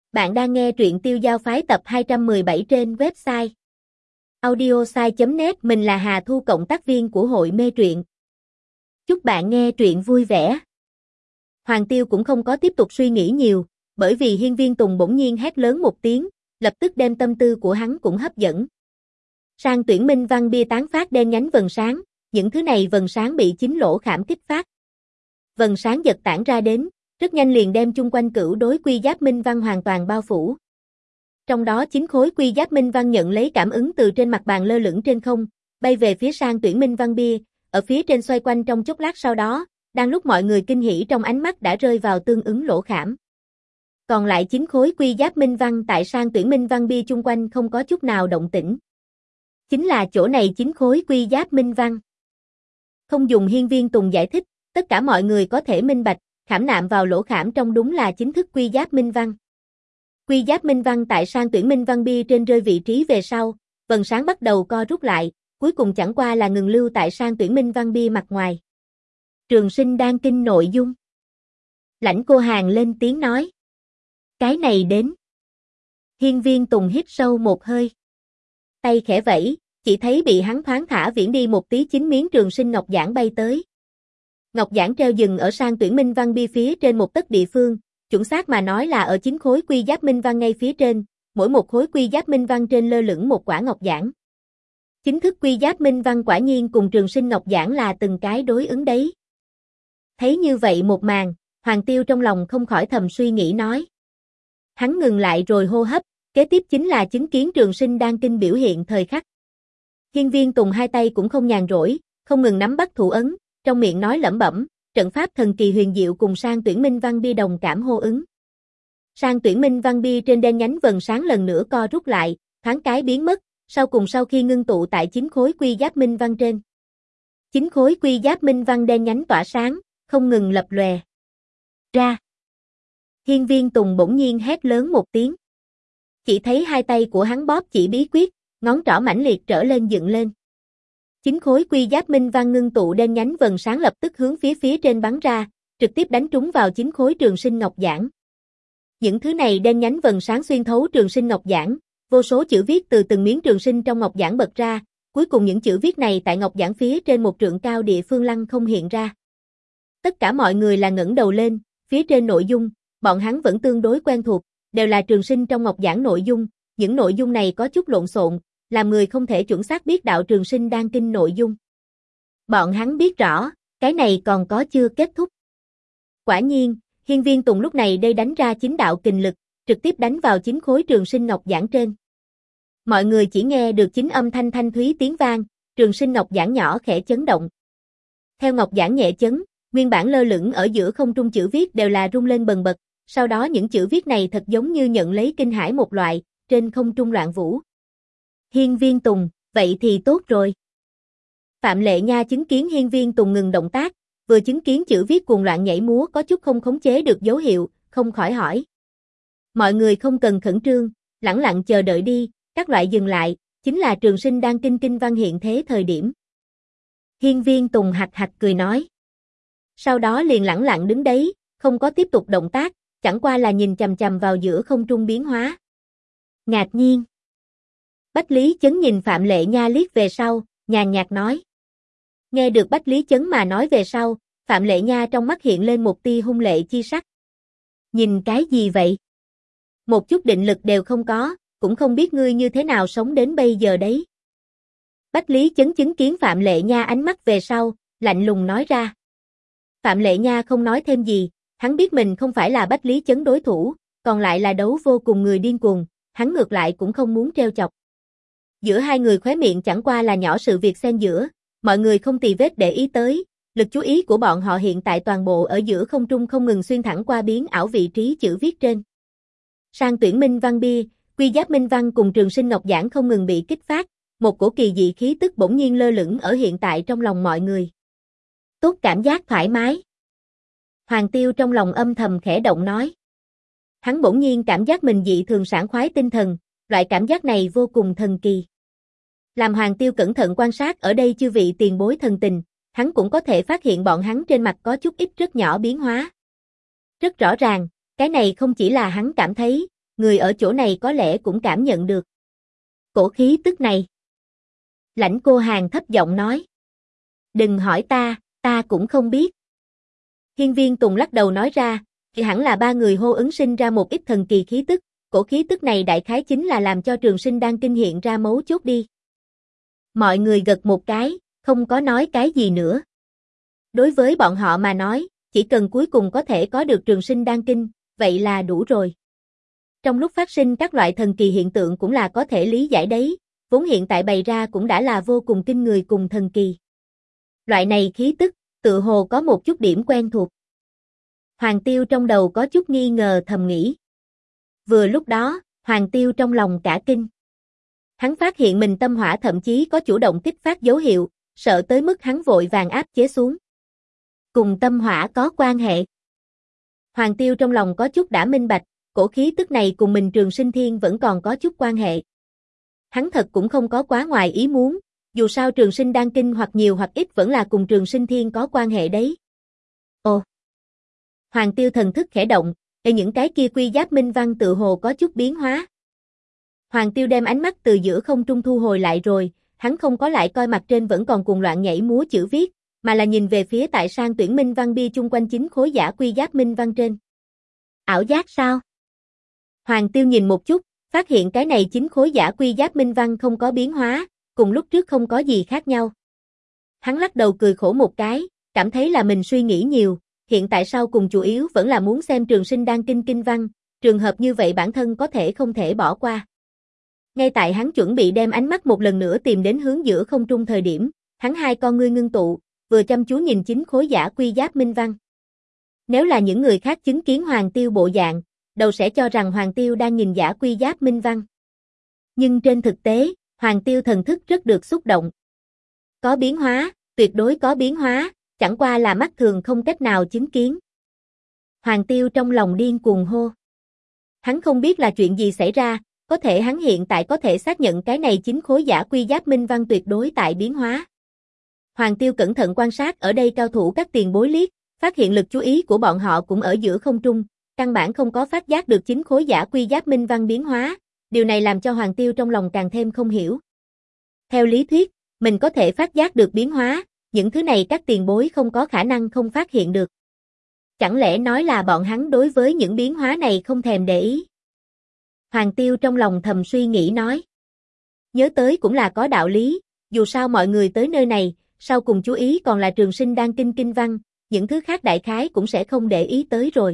Bạn đang nghe truyện Tiêu Giao Phái tập 217 trên website audiosai.net. Mình là Hà Thu, cộng tác viên của hội mê truyện. Chúc bạn nghe truyện vui vẻ. Hoàng Tiêu cũng không có tiếp tục suy nghĩ nhiều, bởi vì Hiên Viên Tùng bỗng nhiên hét lớn một tiếng, lập tức đem tâm tư của hắn cũng hấp dẫn. Sang tuyển minh văn bia tán phát đen nhánh vầng sáng, những thứ này vầng sáng bị chính lỗ khảm kích phát. Vầng sáng giật tản ra đến, rất nhanh liền đem chung quanh cửu đối quy giáp minh văn hoàn toàn bao phủ. Trong đó 9 khối quy giáp minh văn nhận lấy cảm ứng từ trên mặt bàn lơ lửng trên không, bay về phía sang tuyển minh văn bia, ở phía trên xoay quanh trong chốc lát sau đó, đang lúc mọi người kinh hỉ trong ánh mắt đã rơi vào tương ứng lỗ khảm. Còn lại 9 khối quy giáp minh văn tại sang tuyển minh văn bia chung quanh không có chút nào động tĩnh. Chính là chỗ này 9 khối quy giáp minh văn. Không dùng Hiên Viên Tùng giải thích, tất cả mọi người có thể minh bạch, khảm nạm vào lỗ khảm trong đúng là chính thức quy giáp minh văn. Quy giáp minh văn tại sang tuyển minh văn bia trên rơi vị trí về sau, vầng sáng bắt đầu co rút lại, cuối cùng chẳng qua là ngừng lưu tại sang tuyển minh văn bia mặt ngoài. Trường Sinh Đan Kinh nội dung. Lãnh Cô Hàn lên tiếng nói. Cái này đến. Hiên Viên Tùng hít sâu một hơi. Tay khẽ vẫy, chỉ thấy bị hắn thoáng thả viễn đi một tí 9 miếng trường sinh ngọc giản bay tới. Ngọc giản treo dừng ở sang tuyển minh văn bia phía trên một tấc địa phương, chuẩn xác mà nói là ở 9 khối quy giáp minh văn ngay phía trên, mỗi một khối quy giáp minh văn trên lơ lửng một quả ngọc giản. Chính thức quy giáp minh văn quả nhiên cùng trường sinh ngọc giản là từng cái đối ứng đấy. Thấy như vậy một màn, Hoàng Tiêu trong lòng không khỏi thầm suy nghĩ nói. Hắn ngừng lại rồi hô hấp, kế tiếp chính là chứng kiến Trường Sinh Đan Kinh biểu hiện thời khắc. Hiên Viên Tùng hai tay cũng không nhàn rỗi, không ngừng nắm bắt thủ ấn, trong miệng nói lẩm bẩm, trận pháp thần kỳ huyền diệu cùng sang tuyển minh văn bia đồng cảm hô ứng. Sang tuyển minh văn bia trên đen nhánh vầng sáng lần nữa co rút lại, thoáng cái biến mất, sau khi ngưng tụ tại 9 khối quy giáp minh văn trên. 9 khối quy giáp minh văn đen nhánh tỏa sáng, không ngừng lập lòe. Ra. Hiên Viên Tùng bỗng nhiên hét lớn một tiếng. Chỉ thấy hai tay của hắn bóp chỉ bí quyết, ngón trỏ mãnh liệt trở lên dựng lên. 9 khối quy giáp minh văn ngưng tụ đen nhánh vầng sáng lập tức hướng phía trên bắn ra, trực tiếp đánh trúng vào 9 khối trường sinh ngọc giản. Những thứ này đen nhánh vầng sáng xuyên thấu trường sinh ngọc giản, vô số chữ viết từ từng miếng trường sinh trong ngọc giản bật ra, cuối cùng những chữ viết này tại ngọc giản phía trên một trượng cao địa phương lăng không hiện ra. Tất cả mọi người là ngẩng đầu lên, phía trên nội dung, bọn hắn vẫn tương đối quen thuộc, đều là trường sinh trong ngọc giản nội dung, những nội dung này có chút lộn xộn, làm người không thể chuẩn xác biết đạo Trường Sinh Đan Kinh nội dung. Bọn hắn biết rõ, cái này còn có chưa kết thúc. Quả nhiên, Hiên Viên Tùng lúc này đây đánh ra 9 đạo kình lực, trực tiếp đánh vào 9 khối trường sinh ngọc giản trên. Mọi người chỉ nghe được 9 âm thanh thanh thúy tiếng vang, trường sinh ngọc giản nhỏ khẽ chấn động. Theo ngọc giản nhẹ chấn, nguyên bản lơ lửng ở giữa không trung chữ viết đều là rung lên bần bật, sau đó những chữ viết này thật giống như nhận lấy kinh hãi một loại, trên không trung loạn vũ. Hiên Viên Tùng, vậy thì tốt rồi. Phạm Lệ Nha chứng kiến Hiên Viên Tùng ngừng động tác, vừa chứng kiến chữ viết cuồng loạn nhảy múa có chút không khống chế được dấu hiệu, không khỏi hỏi. Mọi người không cần khẩn trương, lẳng lặng chờ đợi đi, các loại dừng lại, chính là Trường Sinh Đan Kinh kinh văn hiện thế thời điểm. Hiên Viên Tùng hạch hạch cười nói. Sau đó liền lẳng lặng đứng đấy, không có tiếp tục động tác, chẳng qua là nhìn chằm chằm vào giữa không trung biến hóa. Ngạc nhiên. Bách Lý Chấn nhìn Phạm Lệ Nha liếc về sau, nhàn nhạt nói. Nghe được Bách Lý Chấn mà nói về sau, Phạm Lệ Nha trong mắt hiện lên một tia hung lệ chi sắc. Nhìn cái gì vậy? Một chút định lực đều không có, cũng không biết ngươi như thế nào sống đến bây giờ đấy. Bách Lý Chấn chứng kiến Phạm Lệ Nha ánh mắt về sau, lạnh lùng nói ra. Phạm Lệ Nha không nói thêm gì, hắn biết mình không phải là Bách Lý Chấn đối thủ, còn lại là đấu vô cùng người điên cuồng, hắn ngược lại cũng không muốn trêu chọc. Giữa hai người khóe miệng chẳng qua là nhỏ sự việc xen giữa, mọi người không tì vết để ý tới, lực chú ý của bọn họ hiện tại toàn bộ ở giữa không trung không ngừng xuyên thẳng qua biến ảo vị trí chữ viết trên. Sang tuyển minh văn bia, quy giáp minh văn cùng trường sinh ngọc giản không ngừng bị kích phát, một cổ kỳ dị khí tức bỗng nhiên lơ lửng ở hiện tại trong lòng mọi người. Tốt cảm giác thoải mái. Hoàng Tiêu trong lòng âm thầm khẽ động nói. Hắn bỗng nhiên cảm giác mình dị thường sảng khoái tinh thần, loại cảm giác này vô cùng thần kỳ. Làm Hoàng Tiêu cẩn thận quan sát ở đây chư vị tiền bối thần tình, hắn cũng có thể phát hiện bọn hắn trên mặt có chút ít rất nhỏ biến hóa. Rất rõ ràng, cái này không chỉ là hắn cảm thấy, người ở chỗ này có lẽ cũng cảm nhận được cổ khí tức này. Lãnh Cô Hàn thấp giọng nói. Đừng hỏi ta cũng không biết. Hiên Viên Tùng lắc đầu nói ra, thì hẳn là ba người hô ứng sinh ra một ít thần kỳ khí tức, cổ khí tức này đại khái chính là làm cho Trường Sinh Đan Kinh hiện ra mấu chốt đi. Mọi người gật một cái, không có nói cái gì nữa. Đối với bọn họ mà nói, chỉ cần cuối cùng có thể có được Trường Sinh Đan Kinh, vậy là đủ rồi. Trong lúc phát sinh các loại thần kỳ hiện tượng cũng là có thể lý giải đấy, vốn hiện tại bày ra cũng đã là vô cùng kinh người cùng thần kỳ. Loại này khí tức, tự hồ có một chút điểm quen thuộc. Hoàng Tiêu trong đầu có chút nghi ngờ thầm nghĩ. Vừa lúc đó, Hoàng Tiêu trong lòng cả kinh. Hắn phát hiện mình tâm hỏa thậm chí có chủ động kích phát dấu hiệu, sợ tới mức hắn vội vàng áp chế xuống. Cùng tâm hỏa có quan hệ. Hoàng Tiêu trong lòng có chút đã minh bạch, cổ khí tức này cùng mình Trường Sinh Thiên vẫn còn có chút quan hệ. Hắn thật cũng không có quá ngoài ý muốn, dù sao Trường Sinh Đan Kinh hoặc nhiều hoặc ít vẫn là cùng Trường Sinh Thiên có quan hệ đấy. Ồ! Hoàng Tiêu thần thức khẽ động, những cái kia quy giáp minh văn tự hồ có chút biến hóa. Hoàng Tiêu đem ánh mắt từ giữa không trung thu hồi lại rồi, hắn không có lại coi mặt trên vẫn còn cuồng loạn nhảy múa chữ viết, mà là nhìn về phía tại sang tuyển minh văn bia chung quanh 9 khối giả quy giáp minh văn trên. Ảo giác sao? Hoàng Tiêu nhìn một chút, phát hiện cái này 9 khối giả quy giáp minh văn không có biến hóa, cùng lúc trước không có gì khác nhau. Hắn lắc đầu cười khổ một cái, cảm thấy là mình suy nghĩ nhiều, hiện tại sau cùng chủ yếu vẫn là muốn xem Trường Sinh Đan Kinh kinh văn, trường hợp như vậy bản thân có thể không thể bỏ qua. Ngay tại hắn chuẩn bị đem ánh mắt một lần nữa tìm đến hướng giữa không trung thời điểm, hắn hai con ngươi ngưng tụ, vừa chăm chú nhìn 9 khối giả quy giáp minh văn. Nếu là những người khác chứng kiến Hoàng Tiêu bộ dạng, đầu sẽ cho rằng Hoàng Tiêu đang nhìn giả quy giáp minh văn. Nhưng trên thực tế, Hoàng Tiêu thần thức rất được xúc động. Có biến hóa, tuyệt đối có biến hóa, chẳng qua là mắt thường không cách nào chứng kiến. Hoàng Tiêu trong lòng điên cuồng hô. Hắn không biết là chuyện gì xảy ra, có thể hắn hiện tại có thể xác nhận cái này 9 khối giả quy giáp minh văn tuyệt đối tại biến hóa. Hoàng Tiêu cẩn thận quan sát ở đây cao thủ các tiền bối liếc, phát hiện lực chú ý của bọn họ cũng ở giữa không trung, căn bản không có phát giác được 9 khối giả quy giáp minh văn biến hóa, điều này làm cho Hoàng Tiêu trong lòng càng thêm không hiểu. Theo lý thuyết, mình có thể phát giác được biến hóa, những thứ này các tiền bối không có khả năng không phát hiện được. Chẳng lẽ nói là bọn hắn đối với những biến hóa này không thèm để ý? Hoàng Tiêu trong lòng thầm suy nghĩ nói. Nhớ tới cũng là có đạo lý, dù sao mọi người tới nơi này, sau cùng chú ý còn là Trường Sinh Đan Kinh kinh văn, những thứ khác đại khái cũng sẽ không để ý tới rồi.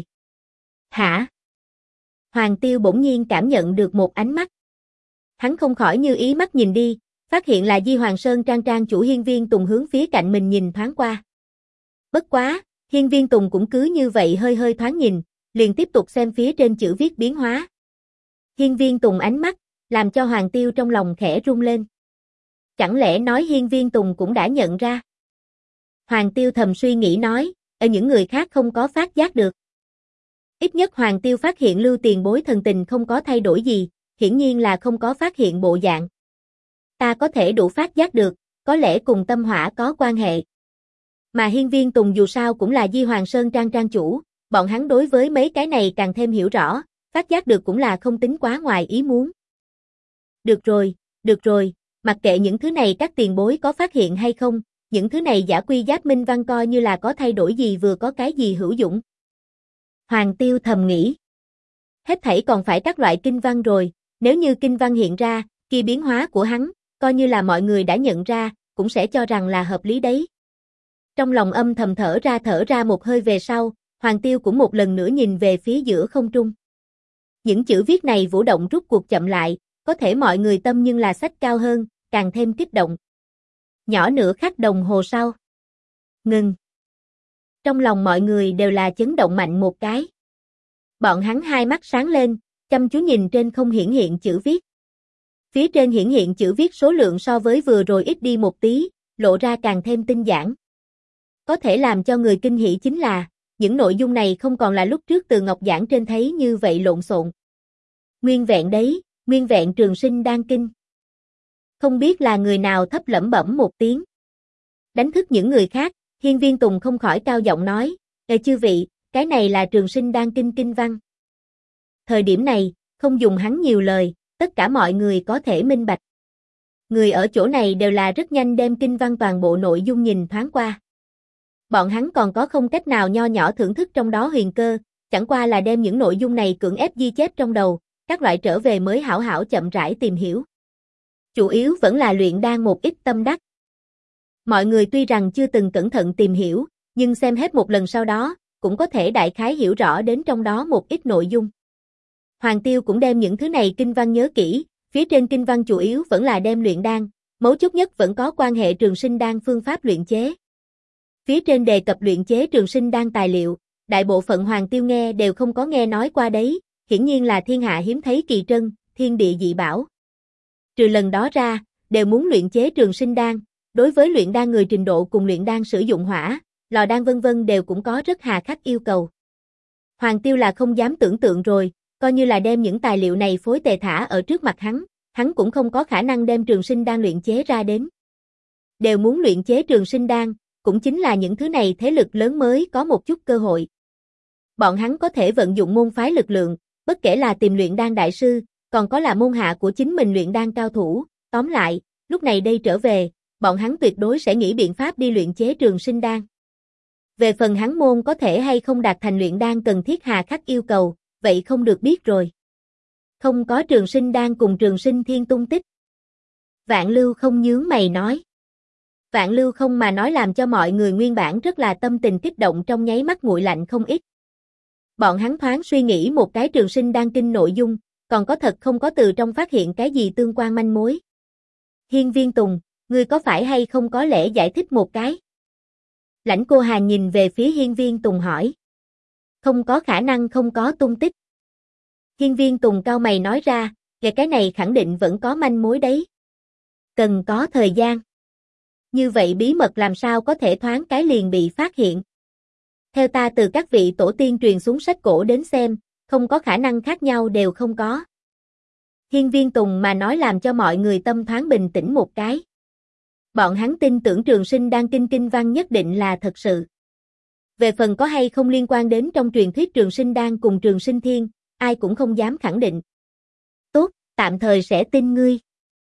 Hả? Hoàng Tiêu bỗng nhiên cảm nhận được một ánh mắt. Hắn không khỏi như ý mắt nhìn đi, phát hiện là Di Hoàng Sơn Trang Trang chủ Hiên Viên Tùng hướng phía cạnh mình nhìn thoáng qua. Bất quá, Hiên Viên Tùng cũng cứ như vậy hơi hơi thoáng nhìn, liền tiếp tục xem phía trên chữ viết biến hóa. Hiên Viên Tùng ánh mắt, làm cho Hoàng Tiêu trong lòng khẽ rung lên. Chẳng lẽ nói Hiên Viên Tùng cũng đã nhận ra? Hoàng Tiêu thầm suy nghĩ nói, ở những người khác không có phát giác được. Ít nhất Hoàng Tiêu phát hiện Lưu Tiền Bối thần tình không có thay đổi gì, hiển nhiên là không có phát hiện bộ dạng. Ta có thể đủ phát giác được, có lẽ cùng tâm hỏa có quan hệ. Mà Hiên Viên Tùng dù sao cũng là Di Hoàng Sơn Trang Trang chủ, bọn hắn đối với mấy cái này càng thêm hiểu rõ, phát giác được cũng là không tính quá ngoài ý muốn. Được rồi, mặc kệ những thứ này các tiền bối có phát hiện hay không, những thứ này giả quy giáp minh văn coi như là có thay đổi gì vừa có cái gì hữu dụng. Hoàng Tiêu thầm nghĩ. Hết thảy còn phải các loại kinh văn rồi, nếu như kinh văn hiện ra, kia biến hóa của hắn, coi như là mọi người đã nhận ra, cũng sẽ cho rằng là hợp lý đấy. Trong lòng âm thầm thở ra một hơi về sau, Hoàng Tiêu cũng một lần nữa nhìn về phía giữa không trung. Những chữ viết này vũ động rút cuộc chậm lại, có thể mọi người tâm nhưng là sách cao hơn, càng thêm kích động. Nhỏ nửa khắc đồng hồ sau. Ngừng. Trong lòng mọi người đều là chấn động mạnh một cái. Bọn hắn hai mắt sáng lên, chăm chú nhìn trên không hiển hiện chữ viết. Phía trên hiển hiện chữ viết số lượng so với vừa rồi ít đi một tí, lộ ra càng thêm tinh giản. Có thể làm cho người kinh hỉ chính là, những nội dung này không còn là lúc trước từ ngọc giảng trên thấy như vậy lộn xộn. Nguyên vẹn đấy, nguyên vẹn Trường Sinh Đan Kinh. Không biết là người nào thấp lẩm bẩm một tiếng. Đánh thức những người khác, Hiên Viên Tùng không khỏi cao giọng nói, chư vị, cái này là Trường Sinh Đan Kinh kinh văn. Thời điểm này, không dùng hắn nhiều lời, tất cả mọi người có thể minh bạch. Người ở chỗ này đều là rất nhanh đem kinh văn toàn bộ nội dung nhìn thoáng qua. Bọn hắn còn có không cách nào nho nhỏ thưởng thức trong đó huyền cơ, chẳng qua là đem những nội dung này cưỡng ép ghi chép trong đầu, các loại trở về mới hảo hảo chậm rãi tìm hiểu. Chủ yếu vẫn là luyện đan một ít tâm đắc. Mọi người tuy rằng chưa từng cẩn thận tìm hiểu, nhưng xem hết một lần sau đó, cũng có thể đại khái hiểu rõ đến trong đó một ít nội dung. Hoàng Tiêu cũng đem những thứ này kinh văn nhớ kỹ, phía trên kinh văn chủ yếu vẫn là đem luyện đan, mấu chốt nhất vẫn có quan hệ trường sinh đan phương pháp luyện chế. Phía trên đề cập luyện chế trường sinh đan tài liệu, đại bộ phận Hoàng Tiêu nghe đều không có nghe nói qua đấy, hiển nhiên là thiên hạ hiếm thấy kỳ trân, thiên địa dị bảo. Trừ lần đó ra, đều muốn luyện chế trường sinh đan, đối với luyện đan người trình độ cùng luyện đan sử dụng hỏa, lò đan vân vân đều cũng có rất hà khắc yêu cầu. Hoàng Tiêu là không dám tưởng tượng rồi, coi như là đem những tài liệu này phối tề thả ở trước mặt hắn cũng không có khả năng đem trường sinh đan luyện chế ra đến. Đều muốn luyện chế trường sinh đan, cũng chính là những thứ này thế lực lớn mới có một chút cơ hội. Bọn hắn có thể vận dụng môn phái lực lượng, bất kể là tìm luyện đan đại sư, còn có là môn hạ của chính mình luyện đan cao thủ, tóm lại, lúc này đây trở về, bọn hắn tuyệt đối sẽ nghĩ biện pháp đi luyện chế trường sinh đan. Về phần hắn môn có thể hay không đạt thành luyện đan cần thiết hà khắc yêu cầu, vậy không được biết rồi. Không có trường sinh đan cùng trường sinh thiên tung tích. Vạn Lưu không nhướng mày nói. Vạn Lưu không mà nói làm cho mọi người nguyên bản rất là tâm tình kích động trong nháy mắt nguội lạnh không ít. Bọn hắn thoáng suy nghĩ một cái trường sinh đan kinh nội dung, còn có thật không có từ trong phát hiện cái gì tương quan manh mối. Hiên Viên Tùng, ngươi có phải hay không có lẽ giải thích một cái? Lãnh Cô Hàn nhìn về phía Hiên Viên Tùng hỏi. Không có khả năng không có tung tích. Hiên Viên Tùng cau mày nói ra, về cái này khẳng định vẫn có manh mối đấy. Cần có thời gian. Như vậy bí mật làm sao có thể thoáng cái liền bị phát hiện. Theo ta từ các vị tổ tiên truyền xuống sách cổ đến xem, không có khả năng khác nhau đều không có. Hiên Viên Tùng mà nói làm cho mọi người tâm thoáng bình tĩnh một cái. Bọn hắn tin tưởng trường sinh đan kinh văn nhất định là thật sự. Về phần có hay không liên quan đến trong truyền thuyết trường sinh đan cùng trường sinh thiên, ai cũng không dám khẳng định. Tốt, tạm thời sẽ tin ngươi.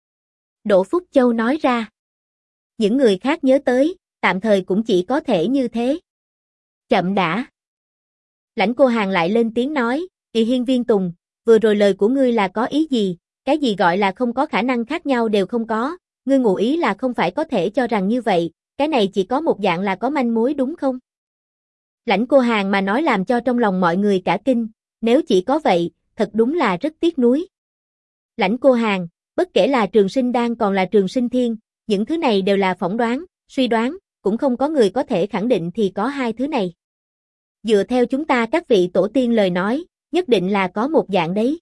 Đỗ Phúc Châu nói ra. Những người khác nhớ tới, tạm thời cũng chỉ có thể như thế. Chậm đã. Lãnh Cô Hàn lại lên tiếng nói, Hiên Viên Tùng, vừa rồi lời của ngươi là có ý gì, cái gì gọi là không có khả năng khác nhau đều không có, ngươi ngụ ý là không phải có thể cho rằng như vậy, cái này chỉ có một dạng là có manh mối đúng không? Lãnh Cô Hàn mà nói làm cho trong lòng mọi người cả kinh, nếu chỉ có vậy, thật đúng là rất tiếc nuối. Lãnh Cô Hàn, bất kể là trường sinh đan còn là trường sinh thiên, những thứ này đều là phỏng đoán, suy đoán, cũng không có người có thể khẳng định thì có hai thứ này. Dựa theo chúng ta các vị tổ tiên lời nói, nhất định là có một dạng đấy.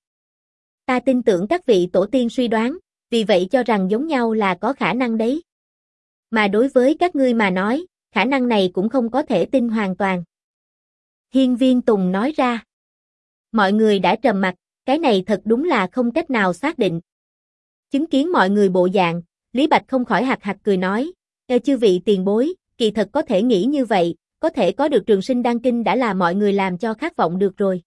Ta tin tưởng các vị tổ tiên suy đoán, vì vậy cho rằng giống nhau là có khả năng đấy. Mà đối với các ngươi mà nói, khả năng này cũng không có thể tin hoàn toàn. Hiên Viên Tùng nói ra. Mọi người đã trầm mặc, cái này thật đúng là không cách nào xác định. Chứng kiến mọi người bộ dạng, Lý Bạch không khỏi hạc hạc cười nói, chư vị tiền bối, kỳ thật có thể nghĩ như vậy, có thể có được trường sinh đan kinh đã là mọi người làm cho khát vọng được rồi.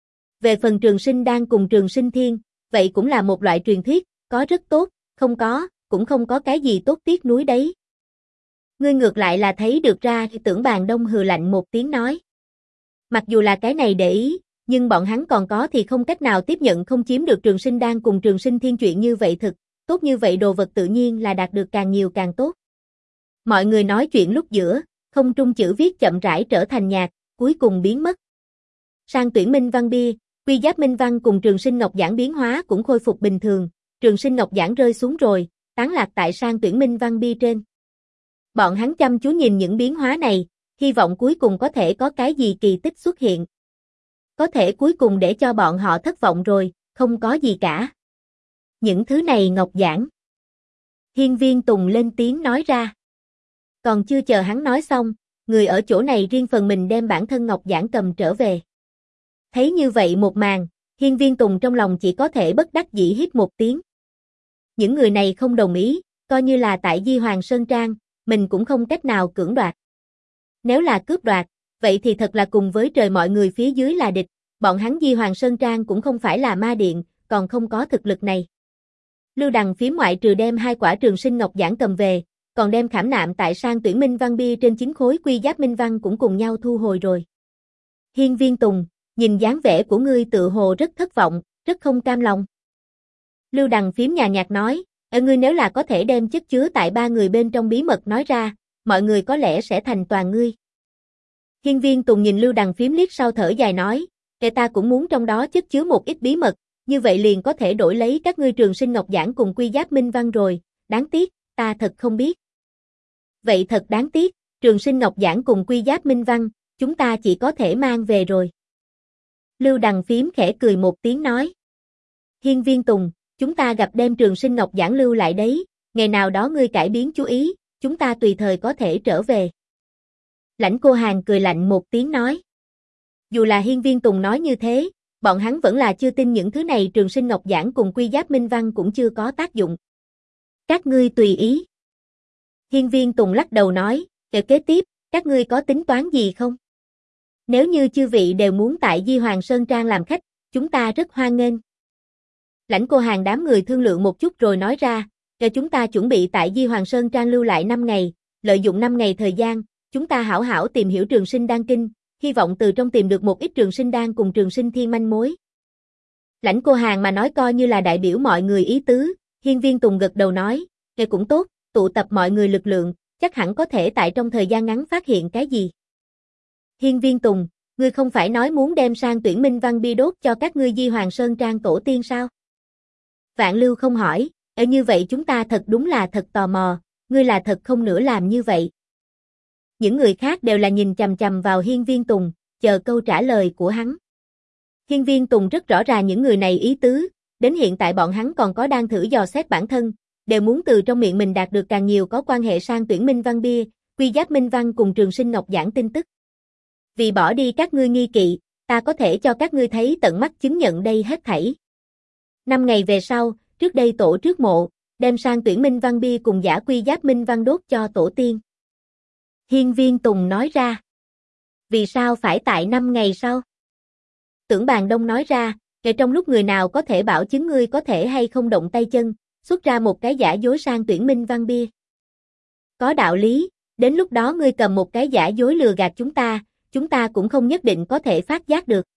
Về phần trường sinh đan cùng trường sinh thiên, vậy cũng là một loại truyền thuyết, có rất tốt, không có, cũng không có cái gì tốt tiếc nuối đấy. Ngươi ngược lại là thấy được ra, Tưởng Bàn Đông hừ lạnh một tiếng nói. Mặc dù là cái này để ý, nhưng bọn hắn còn có thì không cách nào tiếp nhận không chiếm được trường sinh đan cùng trường sinh thiên chuyện như vậy thực, tốt như vậy đồ vật tự nhiên là đạt được càng nhiều càng tốt. Mọi người nói chuyện lúc giữa, không trung chữ viết chậm rãi trở thành nhạt, cuối cùng biến mất. Sang tuyển minh văn bia, quy giáp minh văn cùng trường sinh ngọc giảng biến hóa cũng khôi phục bình thường, trường sinh ngọc giảng rơi xuống rồi, tán lạc tại sang tuyển minh văn bia trên. Bọn hắn chăm chú nhìn những biến hóa này, hy vọng cuối cùng có thể có cái gì kỳ tích xuất hiện. Có thể cuối cùng để cho bọn họ thất vọng rồi, không có gì cả. Những thứ này ngọc giảng. Hiên Viên Tùng lên tiếng nói ra. Còn chưa chờ hắn nói xong, người ở chỗ này riêng phần mình đem bản thân ngọc giảng cầm trở về. Thấy như vậy một màn, Hiên Viên Tùng trong lòng chỉ có thể bất đắc dĩ hít một tiếng. Những người này không đồng ý, coi như là tại Di Hoàng Sơn Trang, mình cũng không cách nào cưỡng đoạt. Nếu là cướp đoạt, vậy thì thật là cùng với trời mọi người phía dưới là địch, bọn hắn Di Hoàng Sơn Trang cũng không phải là ma điện, còn không có thực lực này. Lưu Đằng Phím ngoại trừ đem 2 quả trường sinh ngọc giản cầm về, còn đem khảm nạm tại sang tuyển minh văn bia trên 9 khối quy giáp minh văn cũng cùng nhau thu hồi rồi. Hiên Viên Tùng, nhìn dáng vẻ của ngươi tự hồ rất thất vọng, rất không cam lòng. Lưu Đằng Phím nhàn nhạt nói, ngươi nếu là có thể đem chất chứa tại 3 người bên trong bí mật nói ra, mọi người có lẽ sẽ thành toàn ngươi. Hiên Viên Tùng nhìn Lưu Đằng Phím liếc sau thở dài nói, ta cũng muốn trong đó chất chứa một ít bí mật, như vậy liền có thể đổi lấy các ngươi trường sinh ngọc giản cùng quy giáp minh văn rồi, đáng tiếc, ta thật không biết. Vậy thật đáng tiếc, trường sinh ngọc giản cùng quy giáp minh văn, chúng ta chỉ có thể mang về rồi. Lưu Đằng Phím khẽ cười một tiếng nói. Hiên Viên Tùng, chúng ta gặp đem trường sinh ngọc giản lưu lại đấy, ngày nào đó ngươi cải biến chú ý, chúng ta tùy thời có thể trở về. Lãnh Cô Hàn cười lạnh một tiếng nói. Dù là Hiên Viên Tùng nói như thế, bọn hắn vẫn là chưa tin những thứ này trường sinh ngọc giản cùng quy giáp minh văn cũng chưa có tác dụng. Các ngươi tùy ý. Hiên Viên Tùng lắc đầu nói, kế tiếp, các ngươi có tính toán gì không? Nếu như chư vị đều muốn tại Di Hoàng Sơn Trang làm khách, chúng ta rất hoan nghênh. Lãnh Cô Hàn đám người thương lượng một chút rồi nói ra, chúng ta chuẩn bị tại Di Hoàng Sơn Trang lưu lại 5 ngày, lợi dụng 5 ngày thời gian, chúng ta hảo hảo tìm hiểu trường sinh đan kinh, hy vọng từ trong tìm được một ít trường sinh đan cùng trường sinh thiên manh mối. Lãnh Cô Hàn mà nói coi như là đại biểu mọi người ý tứ, Hiên Viên Tùng gật đầu nói, cũng tốt, tụ tập mọi người lực lượng, chắc hẳn có thể tại trong thời gian ngắn phát hiện cái gì. Hiên Viên Tùng, ngươi không phải nói muốn đem sang tuyển minh văn bia đốt cho các ngươi Di Hoàng Sơn Trang tổ tiên sao? Vạn Lưu không hỏi, như vậy chúng ta thật đúng là thật tò mò, ngươi là thật không nỡ làm như vậy. Những người khác đều là nhìn chằm chằm vào Hiên Viên Tùng, chờ câu trả lời của hắn. Hiên Viên Tùng rất rõ ràng những người này ý tứ, đến hiện tại bọn hắn còn có đang thử dò xét bản thân, đều muốn từ trong miệng mình đạt được càng nhiều có quan hệ sang tuyển minh văn bia, quy giáp minh văn cùng trường sinh ngọc giản tin tức. Vì bỏ đi các ngươi nghi kỵ, ta có thể cho các ngươi thấy tận mắt chứng nhận đây hết thảy. 5 ngày về sau, trước đây tổ trước mộ, đem sang tuyển minh văn bia cùng giả quy giáp minh văn đốt cho tổ tiên. Hiên Viên Tùng nói ra. Vì sao phải tại 5 ngày sau? Tưởng Bàn Đông nói ra, trong lúc người nào có thể bảo chứng ngươi có thể hay không động tay chân, xuất ra một cái giả dối sang tuyển minh văn bia. Có đạo lý, đến lúc đó ngươi cầm một cái giả dối lừa gạt chúng ta cũng không nhất định có thể phát giác được.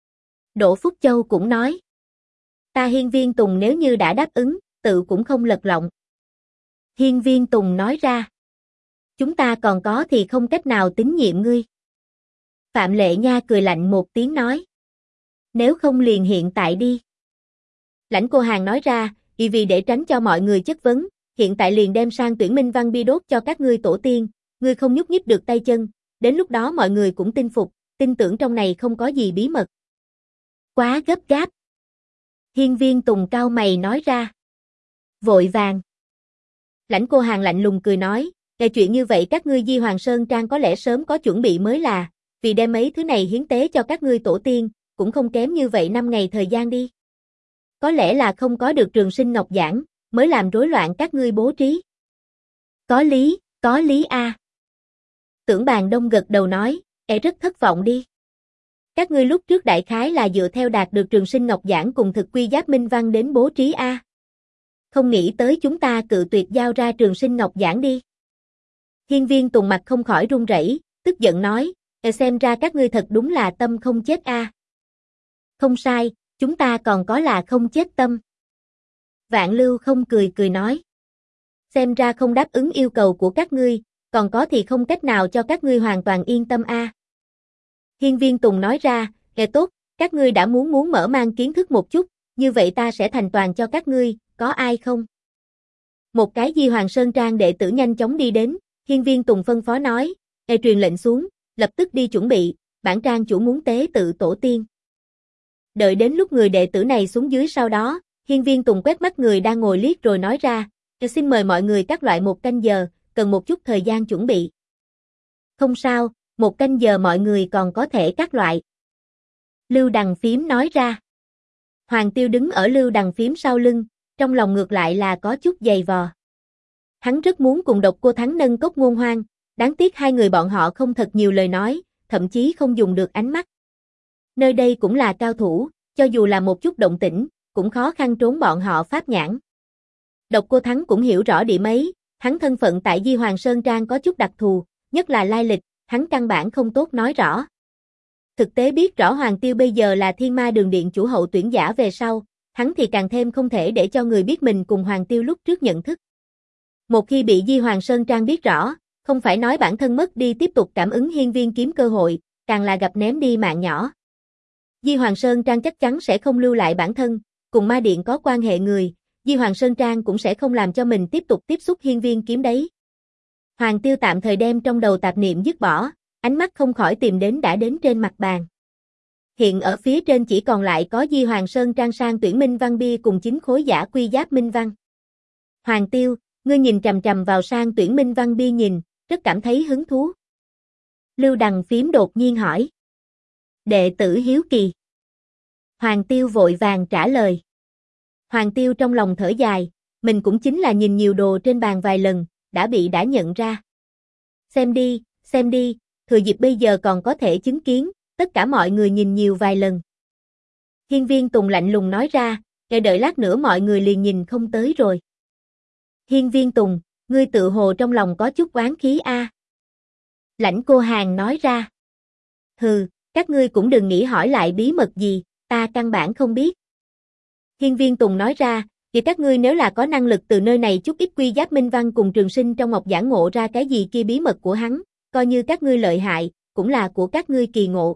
Đỗ Phúc Châu cũng nói. Ta Hiên Viên Tùng nếu như đã đáp ứng, tự cũng không lật lọng. Hiên Viên Tùng nói ra. Chúng ta còn có thì không cách nào tín nhiệm ngươi. Phạm Lệ Nha cười lạnh một tiếng nói. Nếu không liền hiện tại đi. Lãnh Cô Hàn nói ra, vì để tránh cho mọi người chất vấn, hiện tại liền đem sang tuyển minh văn bia đốt cho các ngươi tổ tiên, ngươi không nhúc nhích được tay chân, đến lúc đó mọi người cũng tin phục, tin tưởng trong này không có gì bí mật. Quá gấp gáp. Hiên Viên Tùng cau mày nói ra. Vội vàng. Lãnh Cô Hàn lạnh lùng cười nói, chuyện như vậy các ngươi Di Hoàng Sơn Trang có lẽ sớm có chuẩn bị mới là, vì đem mấy thứ này hiến tế cho các ngươi tổ tiên, cũng không kém như vậy 5 ngày thời gian đi. Có lẽ là không có được trường sinh ngọc giản, mới làm rối loạn các ngươi bố trí. Có lý a. Tưởng Bàn Đông gật đầu nói, rất thất vọng đi. Các ngươi lúc trước đại khái là dựa theo đạt được trường sinh ngọc giản cùng thực quy giáp minh văn đến bố trí a. Không nghĩ tới chúng ta cự tuyệt giao ra trường sinh ngọc giản đi. Hiên Viên Tùng mặt không khỏi run rẩy, tức giận nói, xem ra các ngươi thật đúng là tâm không chết a. Không sai, chúng ta còn có là không chết tâm. Vạn Lưu không cười nói. Xem ra không đáp ứng yêu cầu của các ngươi, còn có thì không cách nào cho các ngươi hoàn toàn yên tâm a. Hiên Viên Tùng nói ra, tốt, các ngươi đã muốn mở mang kiến thức một chút, như vậy ta sẽ thành toàn cho các ngươi, có ai không? Một cái Di Hoàng Sơn Trang đệ tử nhanh chóng đi đến, Hiên Viên Tùng phân phó nói, truyền lệnh xuống, lập tức đi chuẩn bị, bản trang chủ muốn tế tự tổ tiên. Đợi đến lúc người đệ tử này xuống dưới sau đó, Hiên Viên Tùng quét mắt người đang ngồi liếc rồi nói ra, xin mời mọi người các loại 1 canh giờ, cần một chút thời gian chuẩn bị. Không sao, 1 canh giờ mọi người còn có thể các loại. Lưu Đằng Phím nói ra. Hoàng Tiêu đứng ở Lưu Đằng Phím sau lưng, trong lòng ngược lại là có chút dày vò. Hắn rất muốn cùng Độc Cô Thắng nâng cốc Ngôn Hoang, đáng tiếc hai người bọn họ không thật nhiều lời nói, thậm chí không dùng được ánh mắt. Nơi đây cũng là cao thủ, cho dù là một chút động tĩnh, cũng khó khăn trốn bọn họ pháp nhãn. Độc Cô Thắng cũng hiểu rõ điểm ấy, hắn thân phận tại Di Hoàng Sơn Trang có chút đặc thù, nhất là lai lịch, hắn căn bản không tốt nói rõ. Thực tế biết rõ Hoàng Tiêu bây giờ là Thiên Ma Đường Điện chủ hậu tuyển giả về sau, hắn thì càng thêm không thể để cho người biết mình cùng Hoàng Tiêu lúc trước nhận thức. Một khi bị Di Hoàng Sơn Trang biết rõ, không phải nói bản thân mất đi tiếp tục cảm ứng hiên viên kiếm cơ hội, càng là gặp ném đi mạng nhỏ. Di Hoàng Sơn Trang chắc chắn sẽ không lưu lại bản thân, cùng ma điện có quan hệ người, Di Hoàng Sơn Trang cũng sẽ không làm cho mình tiếp tục tiếp xúc hiên viên kiếm đấy. Hoàng Tiêu tạm thời đem trong đầu tạp niệm dứt bỏ, ánh mắt không khỏi tìm đến đã đến trên mặt bàn. Hiện ở phía trên chỉ còn lại có Di Hoàng Sơn Trang sang tuyển minh văn bia cùng 9 khối giả quy giáp minh văn. Hoàng Tiêu, ngươi nhìn chằm chằm vào sang tuyển minh văn bia nhìn, rất cảm thấy hứng thú. Lưu Đằng Phím đột nhiên hỏi. Đệ tử hiếu kỳ. Hoàng Tiêu vội vàng trả lời. Hoàng Tiêu trong lòng thở dài, mình cũng chính là nhìn nhiều đồ trên bàn vài lần, đã nhận ra. Xem đi, thừa dịp bây giờ còn có thể chứng kiến, tất cả mọi người nhìn nhiều vài lần. Hiên viên Tùng lạnh lùng nói ra, để đợi lát nữa mọi người liền nhìn không tới rồi. Hiên viên Tùng, ngươi tự hồ trong lòng có chút oán khí a. Lãnh Cô Hàn nói ra. Hừ, các ngươi cũng đừng nghĩ hỏi lại bí mật gì, ta căn bản không biết. Hiên viên Tùng nói ra, vì các ngươi nếu là có năng lực từ nơi này chút ít quy giáp minh văn cùng trường sinh trong ngọc giảng ngộ ra cái gì kia bí mật của hắn, coi như các ngươi lợi hại, cũng là của các ngươi kỳ ngộ.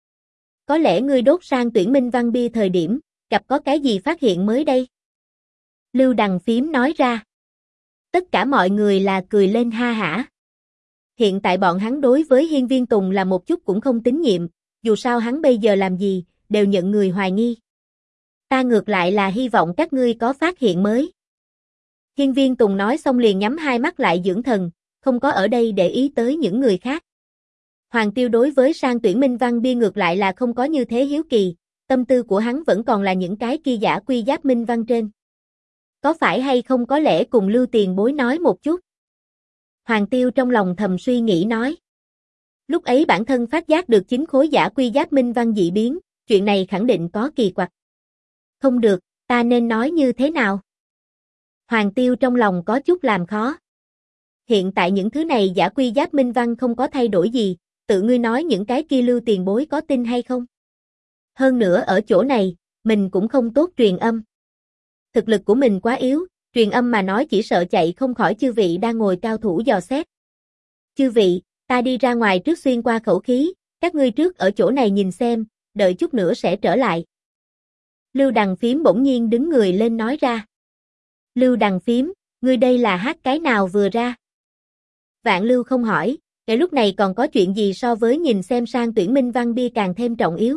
Có lẽ ngươi đốt sang tuyển minh văn bia thời điểm, gặp có cái gì phát hiện mới đây? Lưu Đằng Phím nói ra. Tất cả mọi người là cười lên ha hả. Hiện tại bọn hắn đối với Hiên viên Tùng là một chút cũng không tín nhiệm, dù sao hắn bây giờ làm gì, đều nhận người hoài nghi. Ta ngược lại là hy vọng các ngươi có phát hiện mới. Hiên viên Tùng nói xong liền nhắm hai mắt lại dưỡng thần, không có ở đây để ý tới những người khác. Hoàng Tiêu đối với sang tuyển minh văn bia ngược lại là không có như thế hiếu kỳ, tâm tư của hắn vẫn còn là những cái kia giả quy giáp minh văn trên. Có phải hay không có lẽ cùng Lưu tiền bối nói một chút? Hoàng Tiêu trong lòng thầm suy nghĩ nói. Lúc ấy bản thân phát giác được 9 khối giả quy giáp minh văn dị biến, chuyện này khẳng định có kỳ quặc. Không được, ta nên nói như thế nào? Hoàng Tiêu trong lòng có chút làm khó. Hiện tại những thứ này giả quy giáp minh văn không có thay đổi gì, tự ngươi nói những cái kia Lưu tiền bối có tin hay không? Hơn nữa ở chỗ này, mình cũng không tốt truyền âm. Thực lực của mình quá yếu, truyền âm mà nói chỉ sợ chạy không khỏi chư vị đang ngồi cao thủ dò xét. Chư vị, ta đi ra ngoài trước xuyên qua khẩu khí, các ngươi trước ở chỗ này nhìn xem, đợi chút nữa sẽ trở lại. Lưu Đằng Phím bỗng nhiên đứng người lên nói ra. Lưu Đằng Phím, ngươi đây là hát cái nào vừa ra? Vạn Lưu không hỏi, cái lúc này còn có chuyện gì so với nhìn xem sang tuyển minh văn bia càng thêm trọng yếu.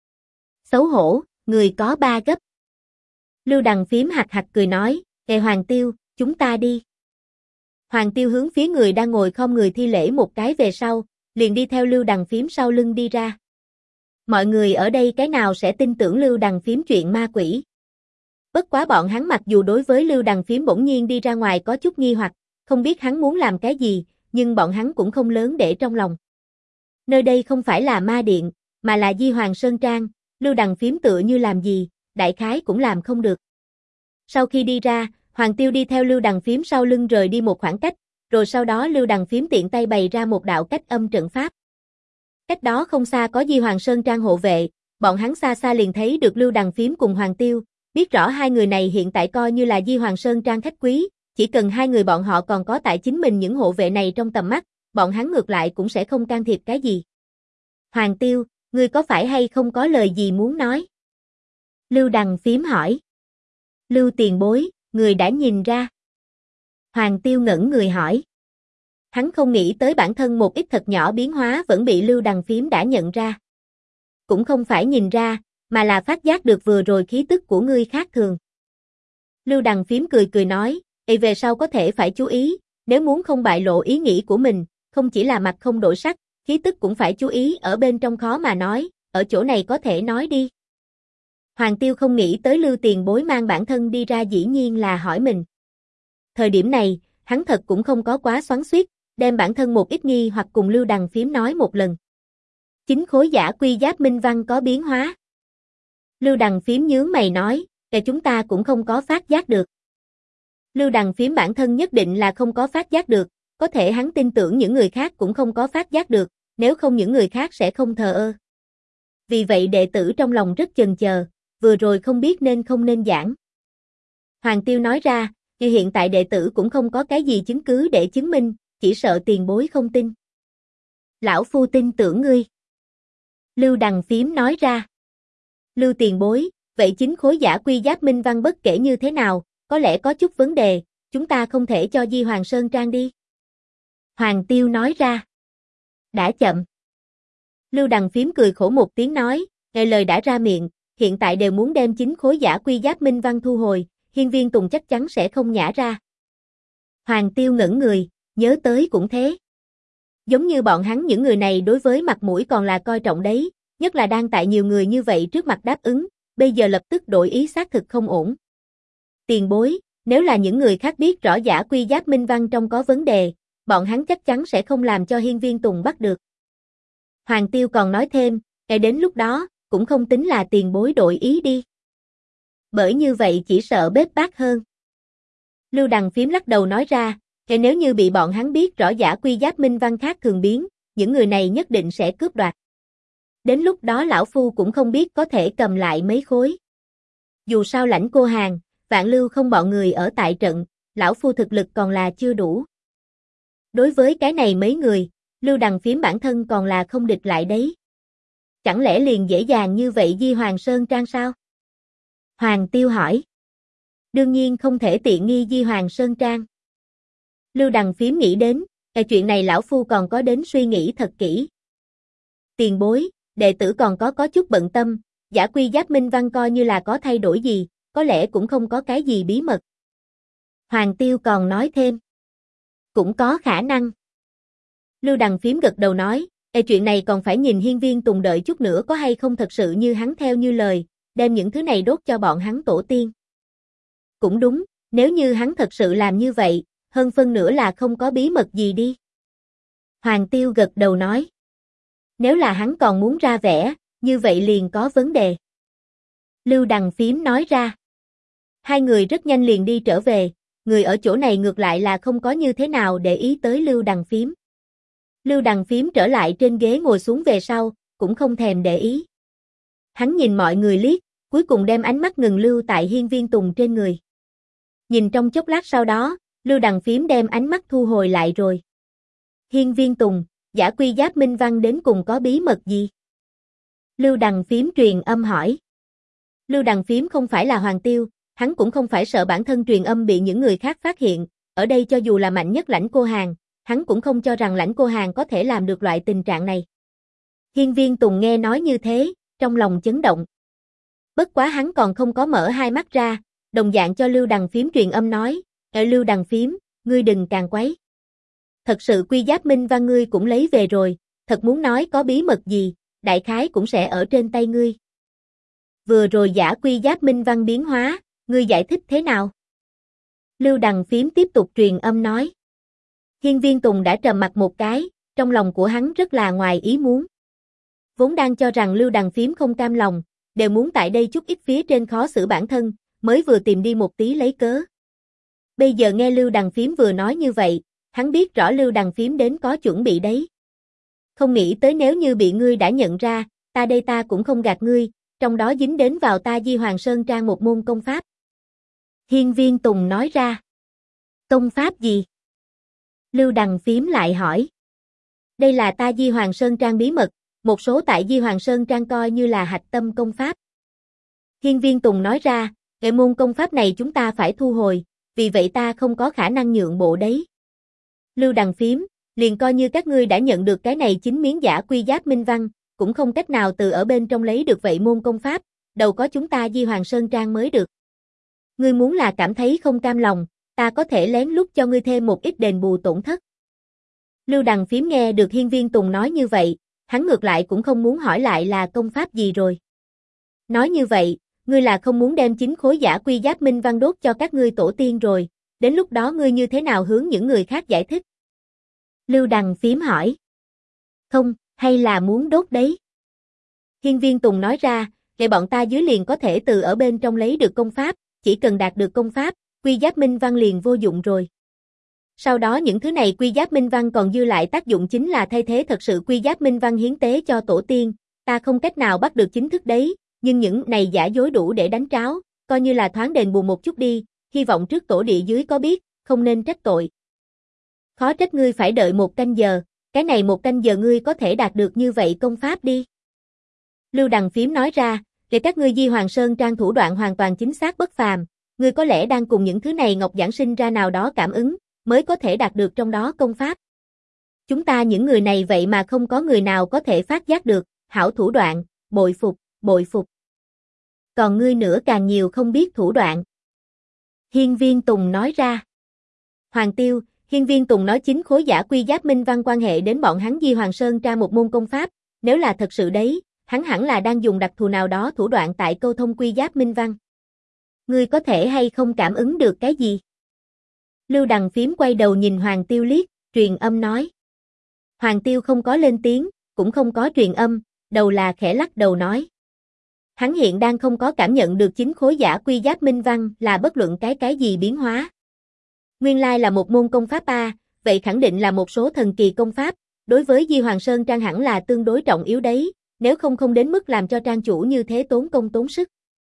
Xấu hổ, người có 3 gấp. Lưu Đằng Phím hạc hạc cười nói, Hoàng Tiêu, chúng ta đi. Hoàng Tiêu hướng phía người đang ngồi khom người thi lễ một cái về sau, liền đi theo Lưu Đằng Phím sau lưng đi ra. Mọi người ở đây cái nào sẽ tin tưởng Lưu Đằng Phím chuyện ma quỷ. Bất quá bọn hắn mặc dù đối với Lưu Đằng Phím bỗng nhiên đi ra ngoài có chút nghi hoặc, không biết hắn muốn làm cái gì, nhưng bọn hắn cũng không lớn để trong lòng. Nơi đây không phải là ma điện, mà là Di Hoàng Sơn Trang, Lưu Đằng Phím tựa như làm gì, đại khái cũng làm không được. Sau khi đi ra, Hoàng Tiêu đi theo Lưu Đằng Phím sau lưng rời đi một khoảng cách, rồi sau đó Lưu Đằng Phím tiện tay bày ra một đạo cách âm trận pháp. Cách đó không xa có Di Hoàng Sơn Trang hộ vệ, bọn hắn xa xa liền thấy được Lưu Đằng Phím cùng Hoàng Tiêu, biết rõ hai người này hiện tại coi như là Di Hoàng Sơn Trang khách quý, chỉ cần hai người bọn họ còn có tại chính mình những hộ vệ này trong tầm mắt, bọn hắn ngược lại cũng sẽ không can thiệp cái gì. Hoàng Tiêu, ngươi có phải hay không có lời gì muốn nói? Lưu Đằng Phím hỏi. Lưu tiền bối, người đã nhìn ra. Hoàng Tiêu ngẩn người hỏi. Hắn không nghĩ tới bản thân một ít thật nhỏ biến hóa vẫn bị Lưu Đằng Phím đã nhận ra. Cũng không phải nhìn ra, mà là phát giác được vừa rồi khí tức của ngươi khác thường. Lưu Đằng Phím cười cười nói, về sau có thể phải chú ý, nếu muốn không bại lộ ý nghĩ của mình, không chỉ là mặt không đổi sắc, khí tức cũng phải chú ý ở bên trong khó mà nói, ở chỗ này có thể nói đi. Hoàng Tiêu không nghĩ tới Lưu tiền bối mang bản thân đi ra dĩ nhiên là hỏi mình. Thời điểm này, hắn thật cũng không có quá xoắn xuýt, đem bản thân một ít nghi hoặc cùng Lưu Đằng Phím nói một lần. 9 khối giả quy giáp minh văn có biến hóa. Lưu Đằng Phím nhướng mày nói, chúng ta cũng không có phát giác được. Lưu Đằng Phiếm bản thân nhất định là không có phát giác được, có thể hắn tin tưởng những người khác cũng không có phát giác được, nếu không những người khác sẽ không thờ ơ. Vì vậy đệ tử trong lòng rất chần chờ, vừa rồi không biết nên không nên giảng. Hoàng Tiêu nói ra, như hiện tại đệ tử cũng không có cái gì chứng cứ để chứng minh, chỉ sợ tiền bối không tin. Lão phu tin tưởng ngươi. Lưu Đằng Phiếm nói ra. Lưu tiền bối, vậy chính khối giả quy giáp minh văn bất kể như thế nào, có lẽ có chút vấn đề, chúng ta không thể cho Di Hoàng Sơn Trang đi. Hoàng Tiêu nói ra. Đã chậm. Lưu Đằng Phiếm cười khổ một tiếng nói, nghe lời đã ra miệng, hiện tại đều muốn đem chính khối giả quy giáp minh văn thu hồi, Hiên Viên Tùng chắc chắn sẽ không nhả ra. Hoàng Tiêu ngẩn người, nhớ tới cũng thế. Giống như bọn hắn những người này đối với mặt mũi còn là coi trọng đấy, nhất là đang tại nhiều người như vậy trước mặt đáp ứng, bây giờ lập tức đổi ý xác thực không ổn. Tiền bối, nếu là những người khác biết rõ giả quy giáp minh văn trong có vấn đề, bọn hắn chắc chắn sẽ không làm cho Hiên Viên Tùng bắt được. Hoàng Tiêu còn nói thêm, ngay đến lúc đó, cũng không tính là tiền bối đổi ý đi. Bởi như vậy chỉ sợ bết bát hơn. Lưu Đằng Phiếm lắc đầu nói ra, nếu như bị bọn hắn biết rõ giả quy giáp minh văn khác thường biến, những người này nhất định sẽ cướp đoạt. Đến lúc đó lão phu cũng không biết có thể cầm lại mấy khối. Dù sao Lãnh Cô Hàn, Vạn Lưu không bọn người ở tại trận, lão phu thực lực còn là chưa đủ. Đối với cái này mấy người, Lưu Đằng Phiếm bản thân còn là không địch lại đấy. Chẳng lẽ liền dễ dàng như vậy Di Hoàng Sơn Trang sao? Hoàng Tiêu hỏi. Đương nhiên không thể tiện nghi Di Hoàng Sơn Trang. Lưu Đằng Phiếm nghĩ đến, cái chuyện này lão phu còn có đến suy nghĩ thật kỹ. Tiền bối, đệ tử còn có chút bận tâm, giả quy giáp minh văn coi như là có thay đổi gì, có lẽ cũng không có cái gì bí mật. Hoàng Tiêu còn nói thêm. Cũng có khả năng. Lưu Đằng Phiếm gật đầu nói, chuyện này còn phải nhìn Hiên Viên Tùng đợi chút nữa có hay không thật sự như hắn theo như lời, đem những thứ này đốt cho bọn hắn tổ tiên. Cũng đúng, nếu như hắn thật sự làm như vậy, hơn phân nửa là không có bí mật gì đi. Hoàng Tiêu gật đầu nói. Nếu là hắn còn muốn ra vẻ, như vậy liền có vấn đề. Lưu Đằng Phiếm nói ra. Hai người rất nhanh liền đi trở về, người ở chỗ này ngược lại là không có như thế nào để ý tới Lưu Đằng Phiếm. Lưu Đằng Phiếm trở lại trên ghế ngồi xuống về sau, cũng không thèm để ý. Hắn nhìn mọi người liếc, cuối cùng đem ánh mắt ngừng lưu tại Hiên Viên Tùng trên người. Nhìn trong chốc lát sau đó, Lưu Đằng Phiếm đem ánh mắt thu hồi lại rồi. Hiên Viên Tùng, giả quy giáp minh văn đến cùng có bí mật gì? Lưu Đằng Phiếm truyền âm hỏi. Lưu Đằng Phiếm không phải là Hoàng Tiêu, hắn cũng không phải sợ bản thân truyền âm bị những người khác phát hiện, ở đây cho dù là mạnh nhất Lãnh Cô Hàn, hắn cũng không cho rằng Lãnh Cô Hàn có thể làm được loại tình trạng này. Hiên Viên Tùng nghe nói như thế, trong lòng chấn động. Bất quá hắn còn không có mở hai mắt ra, đồng dạng cho Lưu Đằng Phiếm truyền âm nói, Lưu Đằng Phiếm, ngươi đừng càng quấy. Thật sự quy giáp minh văn ngươi cũng lấy về rồi, thật muốn nói có bí mật gì, đại khái cũng sẽ ở trên tay ngươi. Vừa rồi giả quy giáp minh văn biến hóa, ngươi giải thích thế nào? Lưu Đằng Phiếm tiếp tục truyền âm nói. Hiên Viên Tùng đã trầm mặt một cái, trong lòng của hắn rất là ngoài ý muốn. Vốn đang cho rằng Lưu Đằng Phiếm không cam lòng, đều muốn tại đây chút ít phía trên khó xử bản thân, mới vừa tìm đi một tí lấy cớ. Bây giờ nghe Lưu Đằng Phiếm vừa nói như vậy, hắn biết rõ Lưu Đằng Phiếm đến có chuẩn bị đấy. Không nghĩ tới nếu như bị ngươi đã nhận ra, ta cũng không gạt ngươi, trong đó dính đến vào ta Di Hoàng Sơn Trang một môn công pháp. Hiên Viên Tùng nói ra. Công pháp gì? Lưu Đằng Phiếm lại hỏi. Đây là ta Di Hoàng Sơn Trang bí mật, một số tại Di Hoàng Sơn Trang coi như là hạch tâm công pháp. Hiên Viên Tùng nói ra, cái môn công pháp này chúng ta phải thu hồi, vì vậy ta không có khả năng nhượng bộ đấy. Lưu Đằng Phiếm, liền coi như các ngươi đã nhận được cái này chính miếng giả quy giáp minh văn, cũng không cách nào từ ở bên trong lấy được vậy môn công pháp, đầu có chúng ta Di Hoàng Sơn Trang mới được. Ngươi muốn là cảm thấy không cam lòng, ta có thể lén lút cho ngươi thêm một ít đền bù tổn thất. Lưu Đằng Phiếm nghe được Hiên Viên Tùng nói như vậy, hắn ngược lại cũng không muốn hỏi lại là công pháp gì rồi. Nói như vậy, ngươi là không muốn đem chính khối giả quy giáp minh văn đốt cho các ngươi tổ tiên rồi, đến lúc đó ngươi như thế nào hướng những người khác giải thích? Lưu Đằng Phiếm hỏi. Không, hay là muốn đốt đấy? Hiên Viên Tùng nói ra, để bọn ta dưới liền có thể từ ở bên trong lấy được công pháp, chỉ cần đạt được công pháp, quy giáp minh văn liền vô dụng rồi. Sau đó những thứ này quy giáp minh văn còn dư lại tác dụng chính là thay thế thật sự quy giáp minh văn hiến tế cho tổ tiên, ta không cách nào bắt được chính thức đấy, nhưng những này giả dối đủ để đánh tráo, coi như là thoáng đền bù một chút đi, hy vọng trước tổ địa dưới có biết, không nên trách tội. Khó trách ngươi phải đợi 1 canh giờ, cái này 1 canh giờ ngươi có thể đạt được như vậy công pháp đi. Lưu Đằng Phím nói ra, để các ngươi Di Hoàng Sơn Trang thủ đoạn hoàn toàn chính xác bất phàm, ngươi có lẽ đang cùng những thứ này Ngọc Giảng sinh ra nào đó cảm ứng, mới có thể đạt được trong đó công pháp. Chúng ta những người này vậy mà không có người nào có thể phát giác được, hảo thủ đoạn, bội phục, bội phục. Còn ngươi nữa càng nhiều không biết thủ đoạn. Hiên Viên Tùng nói ra. Hoàng Tiêu, Hiên Viên Tùng nói chính khối giả quy giáp minh văn quan hệ đến bọn hắn Di Hoàng Sơn Trang một môn công pháp, nếu là thật sự đấy, hắn hẳn là đang dùng đặc thù nào đó thủ đoạn tại câu thông quy giáp minh văn. Ngươi có thể hay không cảm ứng được cái gì? Lưu Đằng Phím quay đầu nhìn Hoàng Tiêu liếc, truyền âm nói. Hoàng Tiêu không có lên tiếng, cũng không có truyền âm, đầu là khẽ lắc đầu nói. Hắn hiện đang không có cảm nhận được chính khối giả quy giáp minh văn là bất luận cái gì biến hóa. Nguyên lai là một môn công pháp A, vậy khẳng định là một số thần kỳ công pháp, đối với Di Hoàng Sơn Trang hẳn là tương đối trọng yếu đấy, nếu không đến mức làm cho trang chủ như thế tốn công tốn sức.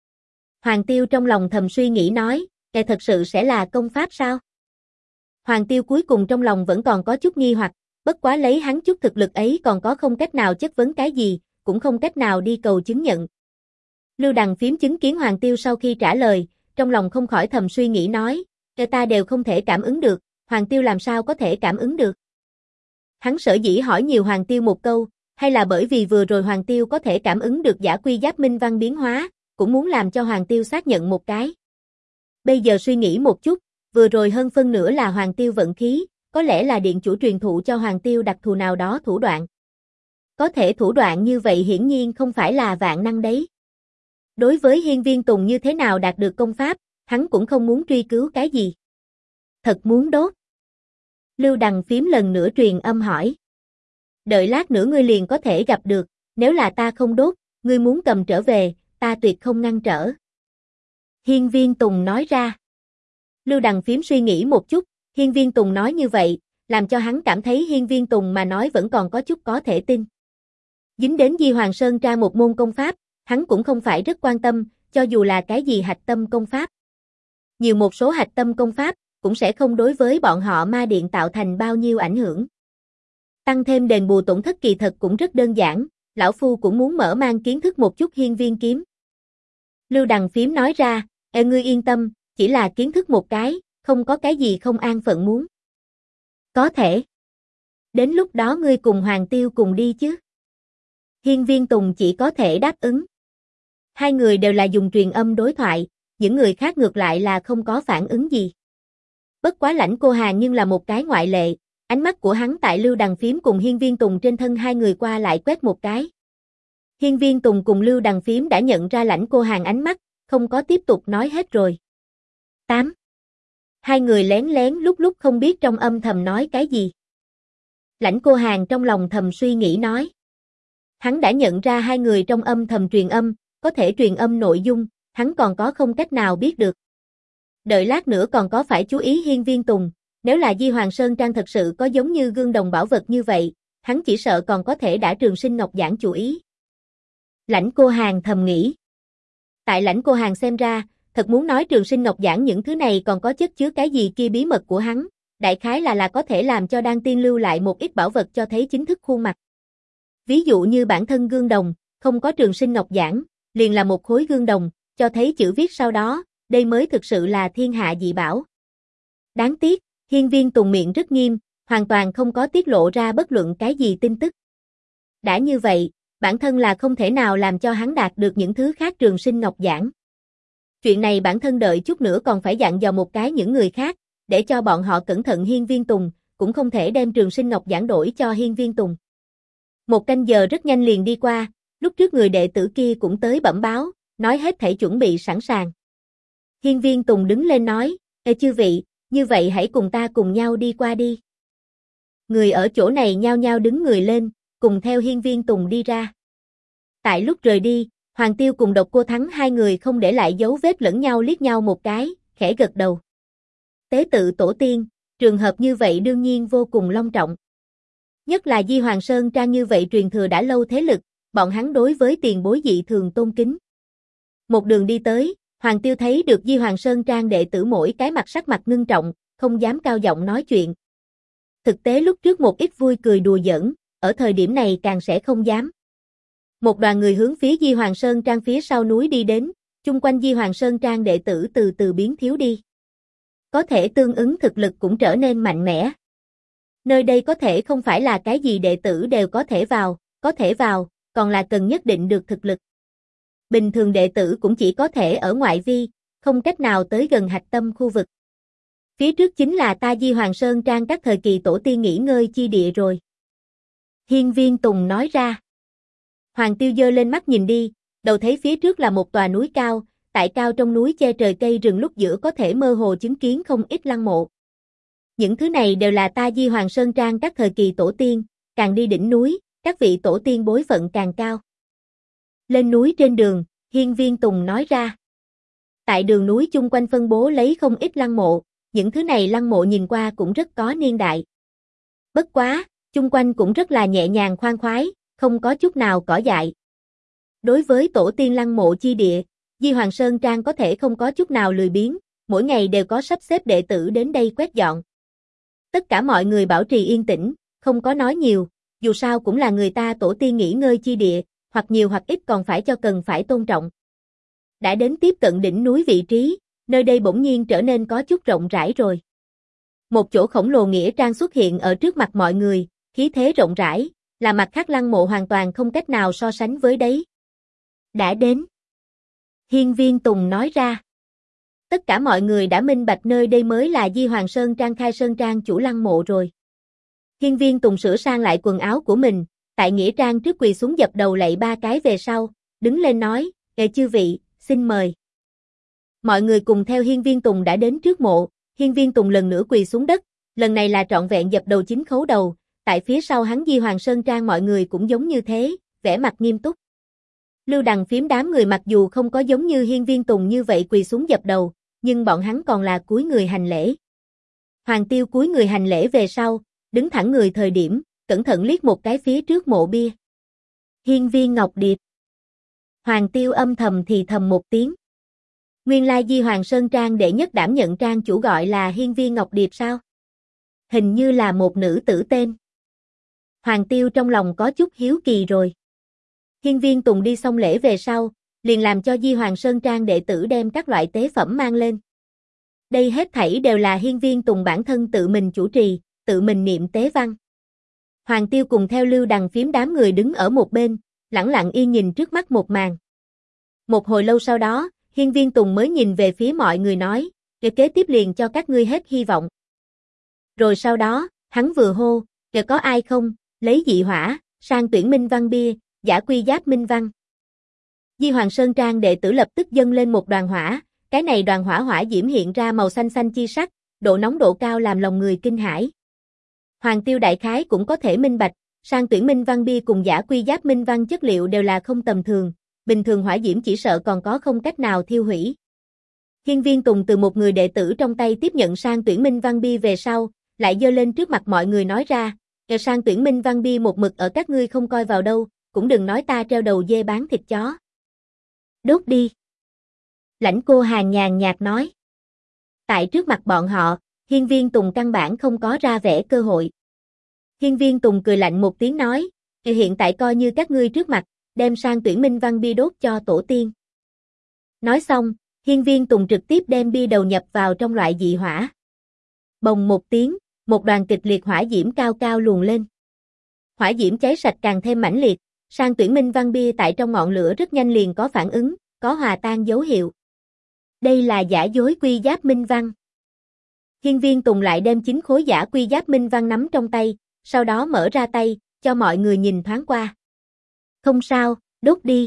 Hoàng Tiêu trong lòng thầm suy nghĩ nói, kẻ thật sự sẽ là công pháp sao? Hoàng Tiêu cuối cùng trong lòng vẫn còn có chút nghi hoặc, bất quá lấy hắn chút thực lực ấy còn có không cách nào chất vấn cái gì, cũng không cách nào đi cầu chứng nhận. Lưu Đằng Phím chứng kiến Hoàng Tiêu sau khi trả lời, trong lòng không khỏi thầm suy nghĩ nói, ta đều không thể cảm ứng được, Hoàng Tiêu làm sao có thể cảm ứng được? Hắn sở dĩ hỏi nhiều Hoàng Tiêu một câu, hay là bởi vì vừa rồi Hoàng Tiêu có thể cảm ứng được giả quy giáp minh văn biến hóa, cũng muốn làm cho Hoàng Tiêu xác nhận một cái. Bây giờ suy nghĩ một chút, vừa rồi hơn phân nửa là Hoàng Tiêu vận khí, có lẽ là điện chủ truyền thụ cho Hoàng Tiêu đặc thù nào đó thủ đoạn. Có thể thủ đoạn như vậy hiển nhiên không phải là vạn năng đấy. Đối với Hiên Viên Tùng như thế nào đạt được công pháp, hắn cũng không muốn truy cứu cái gì. Thật muốn đốt. Lưu Đằng Phím lần nữa truyền âm hỏi. Đợi lát nữa ngươi liền có thể gặp được, nếu là ta không đốt, ngươi muốn cầm trở về, ta tuyệt không ngăn trở. Hiên Viên Tùng nói ra. Lưu Đằng Phím suy nghĩ một chút, Hiên Viên Tùng nói như vậy, làm cho hắn cảm thấy Hiên Viên Tùng mà nói vẫn còn có chút có thể tin. Dính đến Di Hoàng Sơn Trang một môn công pháp, hắn cũng không phải rất quan tâm, cho dù là cái gì hạch tâm công pháp. Nhiều một số hạch tâm công pháp, cũng sẽ không đối với bọn họ ma điện tạo thành bao nhiêu ảnh hưởng. Tăng thêm đền bù tổn thất kỳ thật cũng rất đơn giản, lão phu cũng muốn mở mang kiến thức một chút hiên viên kiếm. Lưu Đằng Phím nói ra, ngươi yên tâm, chỉ là kiến thức một cái, không có cái gì không an phận muốn. Có thể. Đến lúc đó ngươi cùng Hoàng Tiêu cùng đi chứ. Hiên Viên Tùng chỉ có thể đáp ứng. Hai người đều là dùng truyền âm đối thoại, những người khác ngược lại là không có phản ứng gì. Bất quá Lãnh Cô Hàn nhưng là một cái ngoại lệ, ánh mắt của hắn tại Lưu Đằng Phím cùng Hiên Viên Tùng trên thân hai người qua lại quét một cái. Hiên Viên Tùng cùng Lưu Đằng Phím đã nhận ra Lãnh Cô Hàn ánh mắt, không có tiếp tục nói hết rồi. 8. Hai người lén lén lúc không biết trong âm thầm nói cái gì. Lãnh Cô Hàn trong lòng thầm suy nghĩ nói. Hắn đã nhận ra hai người trong âm thầm truyền âm, có thể truyền âm nội dung, hắn còn có không cách nào biết được. Đợi lát nữa còn có phải chú ý Hiên Viên Tùng, nếu là Di Hoàng Sơn Trang thật sự có giống như gương đồng bảo vật như vậy, hắn chỉ sợ còn có thể đã Trường Sinh Ngọc Giảng chú ý. Lãnh Cô Hàn thầm nghĩ. Tại Lãnh Cô Hàn xem ra, thật muốn nói Trường Sinh Ngọc Giảng những thứ này còn có chất chứa cái gì kia bí mật của hắn, đại khái là có thể làm cho Đan Tiên lưu lại một ít bảo vật cho thấy chính thức khuôn mặt. Ví dụ như bản thân gương đồng, không có Trường Sinh Ngọc Giảng, liền là một khối gương đồng, cho thấy chữ viết sau đó, đây mới thực sự là thiên hạ dị bảo. Đáng tiếc, Hiên Viên Tùng miệng rất nghiêm, hoàn toàn không có tiết lộ ra bất luận cái gì tin tức. Đã như vậy, bản thân là không thể nào làm cho hắn đạt được những thứ khác Trường Sinh Ngọc Giảng. Chuyện này bản thân đợi chút nữa còn phải dặn dò một cái những người khác, để cho bọn họ cẩn thận Hiên Viên Tùng, cũng không thể đem Trường Sinh Ngọc Giảng đổi cho Hiên Viên Tùng. 1 canh giờ rất nhanh liền đi qua, lúc trước người đệ tử kia cũng tới bẩm báo, nói hết thảy chuẩn bị sẵn sàng. Hiên Viên Tùng đứng lên nói, chư vị, như vậy hãy cùng ta cùng nhau đi qua đi. Người ở chỗ này nhao nhao đứng người lên, cùng theo Hiên Viên Tùng đi ra. Tại lúc rời đi, Hoàng Tiêu cùng Độc Cô Thắng hai người không để lại dấu vết lẫn nhau liếc nhau một cái, khẽ gật đầu. Tế tự tổ tiên, trường hợp như vậy đương nhiên vô cùng long trọng. Nhất là Di Hoàng Sơn Trang như vậy truyền thừa đã lâu thế lực, bọn hắn đối với tiền bối dị thường tôn kính. Một đường đi tới, Hoàng Tiêu thấy được Di Hoàng Sơn Trang đệ tử mỗi cái mặt sắc mặt ngưng trọng, không dám cao giọng nói chuyện. Thực tế lúc trước một ít vui cười đùa giỡn, ở thời điểm này càng sẽ không dám. Một đoàn người hướng phía Di Hoàng Sơn Trang phía sau núi đi đến, chung quanh Di Hoàng Sơn Trang đệ tử từ từ biến thiếu đi. Có thể tương ứng thực lực cũng trở nên mạnh mẽ. Nơi đây có thể không phải là cái gì đệ tử đều có thể vào, còn là cần nhất định được thực lực. Bình thường đệ tử cũng chỉ có thể ở ngoại vi, không cách nào tới gần hạch tâm khu vực. Phía trước chính là ta Di Hoàng Sơn Trang các thời kỳ tổ tiên nghỉ ngơi chi địa rồi. Hiên Viên Tùng nói ra. Hoàng Tiêu giơ lên mắt nhìn đi, đầu thấy phía trước là một tòa núi cao, tại cao trong núi che trời cây rừng lúc giữa có thể mơ hồ chứng kiến không ít lăng mộ. Những thứ này đều là ta Di Hoàng Sơn Trang các thời kỳ tổ tiên, càng đi đỉnh núi, các vị tổ tiên bối phận càng cao. Lên núi trên đường, Hiên Viên Tùng nói ra. Tại đường núi chung quanh phân bố lấy không ít lăng mộ, những thứ này lăng mộ nhìn qua cũng rất có niên đại. Bất quá, chung quanh cũng rất là nhẹ nhàng khoan khoái, không có chút nào cỏ dại. Đối với tổ tiên lăng mộ chi địa, Di Hoàng Sơn Trang có thể không có chút nào lười biếng, mỗi ngày đều có sắp xếp đệ tử đến đây quét dọn. Tất cả mọi người bảo trì yên tĩnh, không có nói nhiều, dù sao cũng là người ta tổ tiên nghỉ ngơi chi địa, hoặc nhiều hoặc ít còn phải cho cần phải tôn trọng. Đã đến tiếp cận đỉnh núi vị trí, nơi đây bỗng nhiên trở nên có chút rộng rãi rồi. Một chỗ khổng lồ nghĩa trang xuất hiện ở trước mặt mọi người, khí thế rộng rãi, là mặt khác lăng mộ hoàn toàn không cách nào so sánh với đấy. Đã đến. Hiên Viên Tùng nói ra. Tất cả mọi người đã minh bạch nơi đây mới là Di Hoàng Sơn Trang Khai Sơn Trang chủ lăng mộ rồi. Hiên Viên Tùng sửa sang lại quần áo của mình, tại nghĩa trang trước quỳ xuống dập đầu lạy 3 cái về sau, đứng lên nói, chư vị, xin mời. Mọi người cùng theo Hiên Viên Tùng đã đến trước mộ, Hiên Viên Tùng lần nữa quỳ xuống đất, lần này là trọn vẹn dập đầu 9 khấu đầu, tại phía sau hắn Di Hoàng Sơn Trang mọi người cũng giống như thế, vẻ mặt nghiêm túc. Lưu Đằng Phiếm đám người mặc dù không có giống như Hiên Viên Tùng như vậy quỳ xuống dập đầu, nhưng bọn hắn còn là cúi người hành lễ. Hoàng Tiêu cúi người hành lễ về sau, đứng thẳng người thời điểm, cẩn thận liếc một cái phía trước mộ bia. Hiên Viên Ngọc Điệp. Hoàng Tiêu âm thầm thì thầm một tiếng. Nguyên lai Di Hoàng Sơn Trang đệ nhất đảm nhận trang chủ gọi là Hiên Viên Ngọc Điệp sao? Hình như là một nữ tử tên. Hoàng Tiêu trong lòng có chút hiếu kỳ rồi. Hiên Viên Tùng đi xong lễ về sau, liền làm cho Di Hoàng Sơn Trang đệ tử đem các loại tế phẩm mang lên. Đây hết thảy đều là Hiên Viên Tùng bản thân tự mình chủ trì, tự mình niệm tế văn. Hoàng Tiêu cùng theo Lưu Đằng Phiếm đám người đứng ở một bên, lẳng lặng yên nhìn trước mắt một màn. Một hồi lâu sau đó, Hiên Viên Tùng mới nhìn về phía mọi người nói, kế tiếp liền cho các ngươi hết hy vọng. Rồi sau đó, hắn vừa hô, có ai không, lấy dị hỏa, sang tuyển minh văn bia, giả quy giáp minh văn. Di Hoàng Sơn Trang đệ tử lập tức dâng lên một đoàn hỏa, cái này đoàn hỏa hỏa diễm hiện ra màu xanh xanh chi sắc, độ nóng độ cao làm lòng người kinh hãi. Hoàng Tiêu đại khái cũng có thể minh bạch, sang tuyển minh văn bia cùng giả quy giáp minh văn chất liệu đều là không tầm thường, bình thường hỏa diễm chỉ sợ còn có không cách nào thiêu hủy. Hiên Viên Tùng từ một người đệ tử trong tay tiếp nhận sang tuyển minh văn bia về sau, lại giơ lên trước mặt mọi người nói ra, sang tuyển minh văn bia một mực ở các ngươi không coi vào đâu, cũng đừng nói ta treo đầu dê bán thịt chó. Đốt đi. Lãnh Cô Hàn nhàn nhạt nói. Tại trước mặt bọn họ, Hiên Viên Tùng căn bản không có ra vẻ cơ hội. Hiên Viên Tùng cười lạnh một tiếng nói, hiện tại coi như các ngươi trước mặt, đem sang tuyển minh văn bia đốt cho tổ tiên. Nói xong, Hiên Viên Tùng trực tiếp đem bia đầu nhập vào trong loại dị hỏa. Bồng một tiếng, một đoàn kịch liệt hỏa diễm cao cao luồn lên. Hỏa diễm cháy sạch càng thêm mãnh liệt, sang tuyển minh văn bia tại trong ngọn lửa rất nhanh liền có phản ứng, có hòa tan dấu hiệu. Đây là giả dối quy giáp minh văn. Hiên Viên Tùng lại đem 9 khối giả quy giáp minh văn nắm trong tay, sau đó mở ra tay, cho mọi người nhìn thoáng qua. Không sao, đốt đi.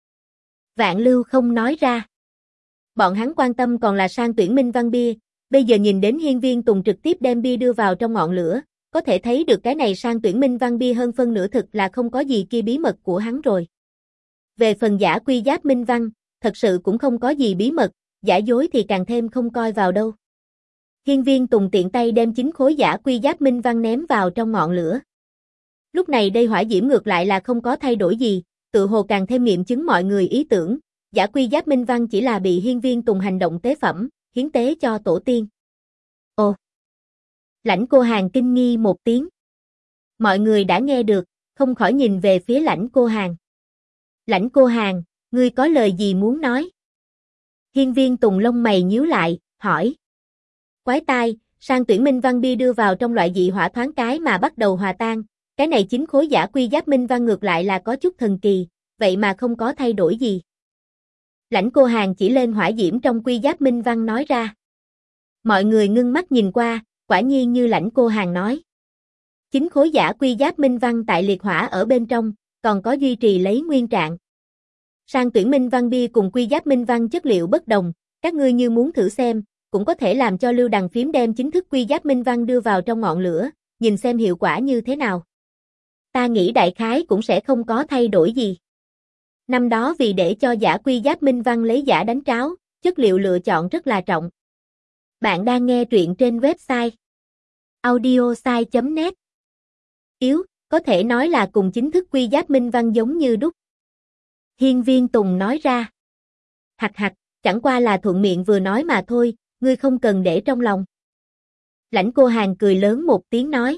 Vạn Lưu không nói ra. Bọn hắn quan tâm còn là sang tuyển minh văn bia, bây giờ nhìn đến Hiên Viên Tùng trực tiếp đem bia đưa vào trong ngọn lửa, có thể thấy được cái này sang tuyển minh văn bia hơn phân nửa thực là không có gì kia bí mật của hắn rồi. Về phần giả quy giáp minh văn, thật sự cũng không có gì bí mật, giả dối thì càng thêm không coi vào đâu. Hiên Viên Tùng tiện tay đem 9 khối giả quy giáp minh văn ném vào trong ngọn lửa. Lúc này đây hỏa diễm ngược lại là không có thay đổi gì, tự hồ càng thêm nghiệm chứng mọi người ý tưởng, giả quy giáp minh văn chỉ là bị Hiên Viên Tùng hành động tế phẩm, hiến tế cho tổ tiên. Ồ! Lãnh Cô Hàn kinh nghi một tiếng. Mọi người đã nghe được, không khỏi nhìn về phía Lãnh Cô Hàn. Lãnh Cô Hàn, ngươi có lời gì muốn nói? Hiên Viên Tùng lông mày nhíu lại, hỏi. Quái tai, sang tuyển minh văn bia đưa vào trong loại dị hỏa thoáng cái mà bắt đầu hòa tan, cái này 9 khối giả quy giáp minh văn ngược lại là có chút thần kỳ, vậy mà không có thay đổi gì. Lãnh Cô Hàn chỉ lên hỏa diễm trong quy giáp minh văn nói ra. Mọi người ngưng mắt nhìn qua, quả nhiên như Lãnh Cô Hàn nói. 9 khối giả quy giáp minh văn tại liệt hỏa ở bên trong, còn có duy trì lấy nguyên trạng. Sang tuyển minh văn bia cùng quy giáp minh văn chất liệu bất đồng, các ngươi như muốn thử xem, cũng có thể làm cho lưu đằng phím đem chính thức quy giáp minh văn đưa vào trong ngọn lửa, nhìn xem hiệu quả như thế nào. Ta nghĩ đại khái cũng sẽ không có thay đổi gì. Năm đó vì để cho giả quy giáp minh văn lấy giả đánh tráo, chất liệu lựa chọn rất là trọng. Bạn đang nghe truyện trên website audiosai.net. Yếu, có thể nói là cùng chính thức quy giáp minh văn giống như đúc. Hiên Viên Tùng nói ra. Hặc hặc, chẳng qua là thuận miệng vừa nói mà thôi, ngươi không cần để trong lòng. Lãnh Cô Hàn cười lớn một tiếng nói.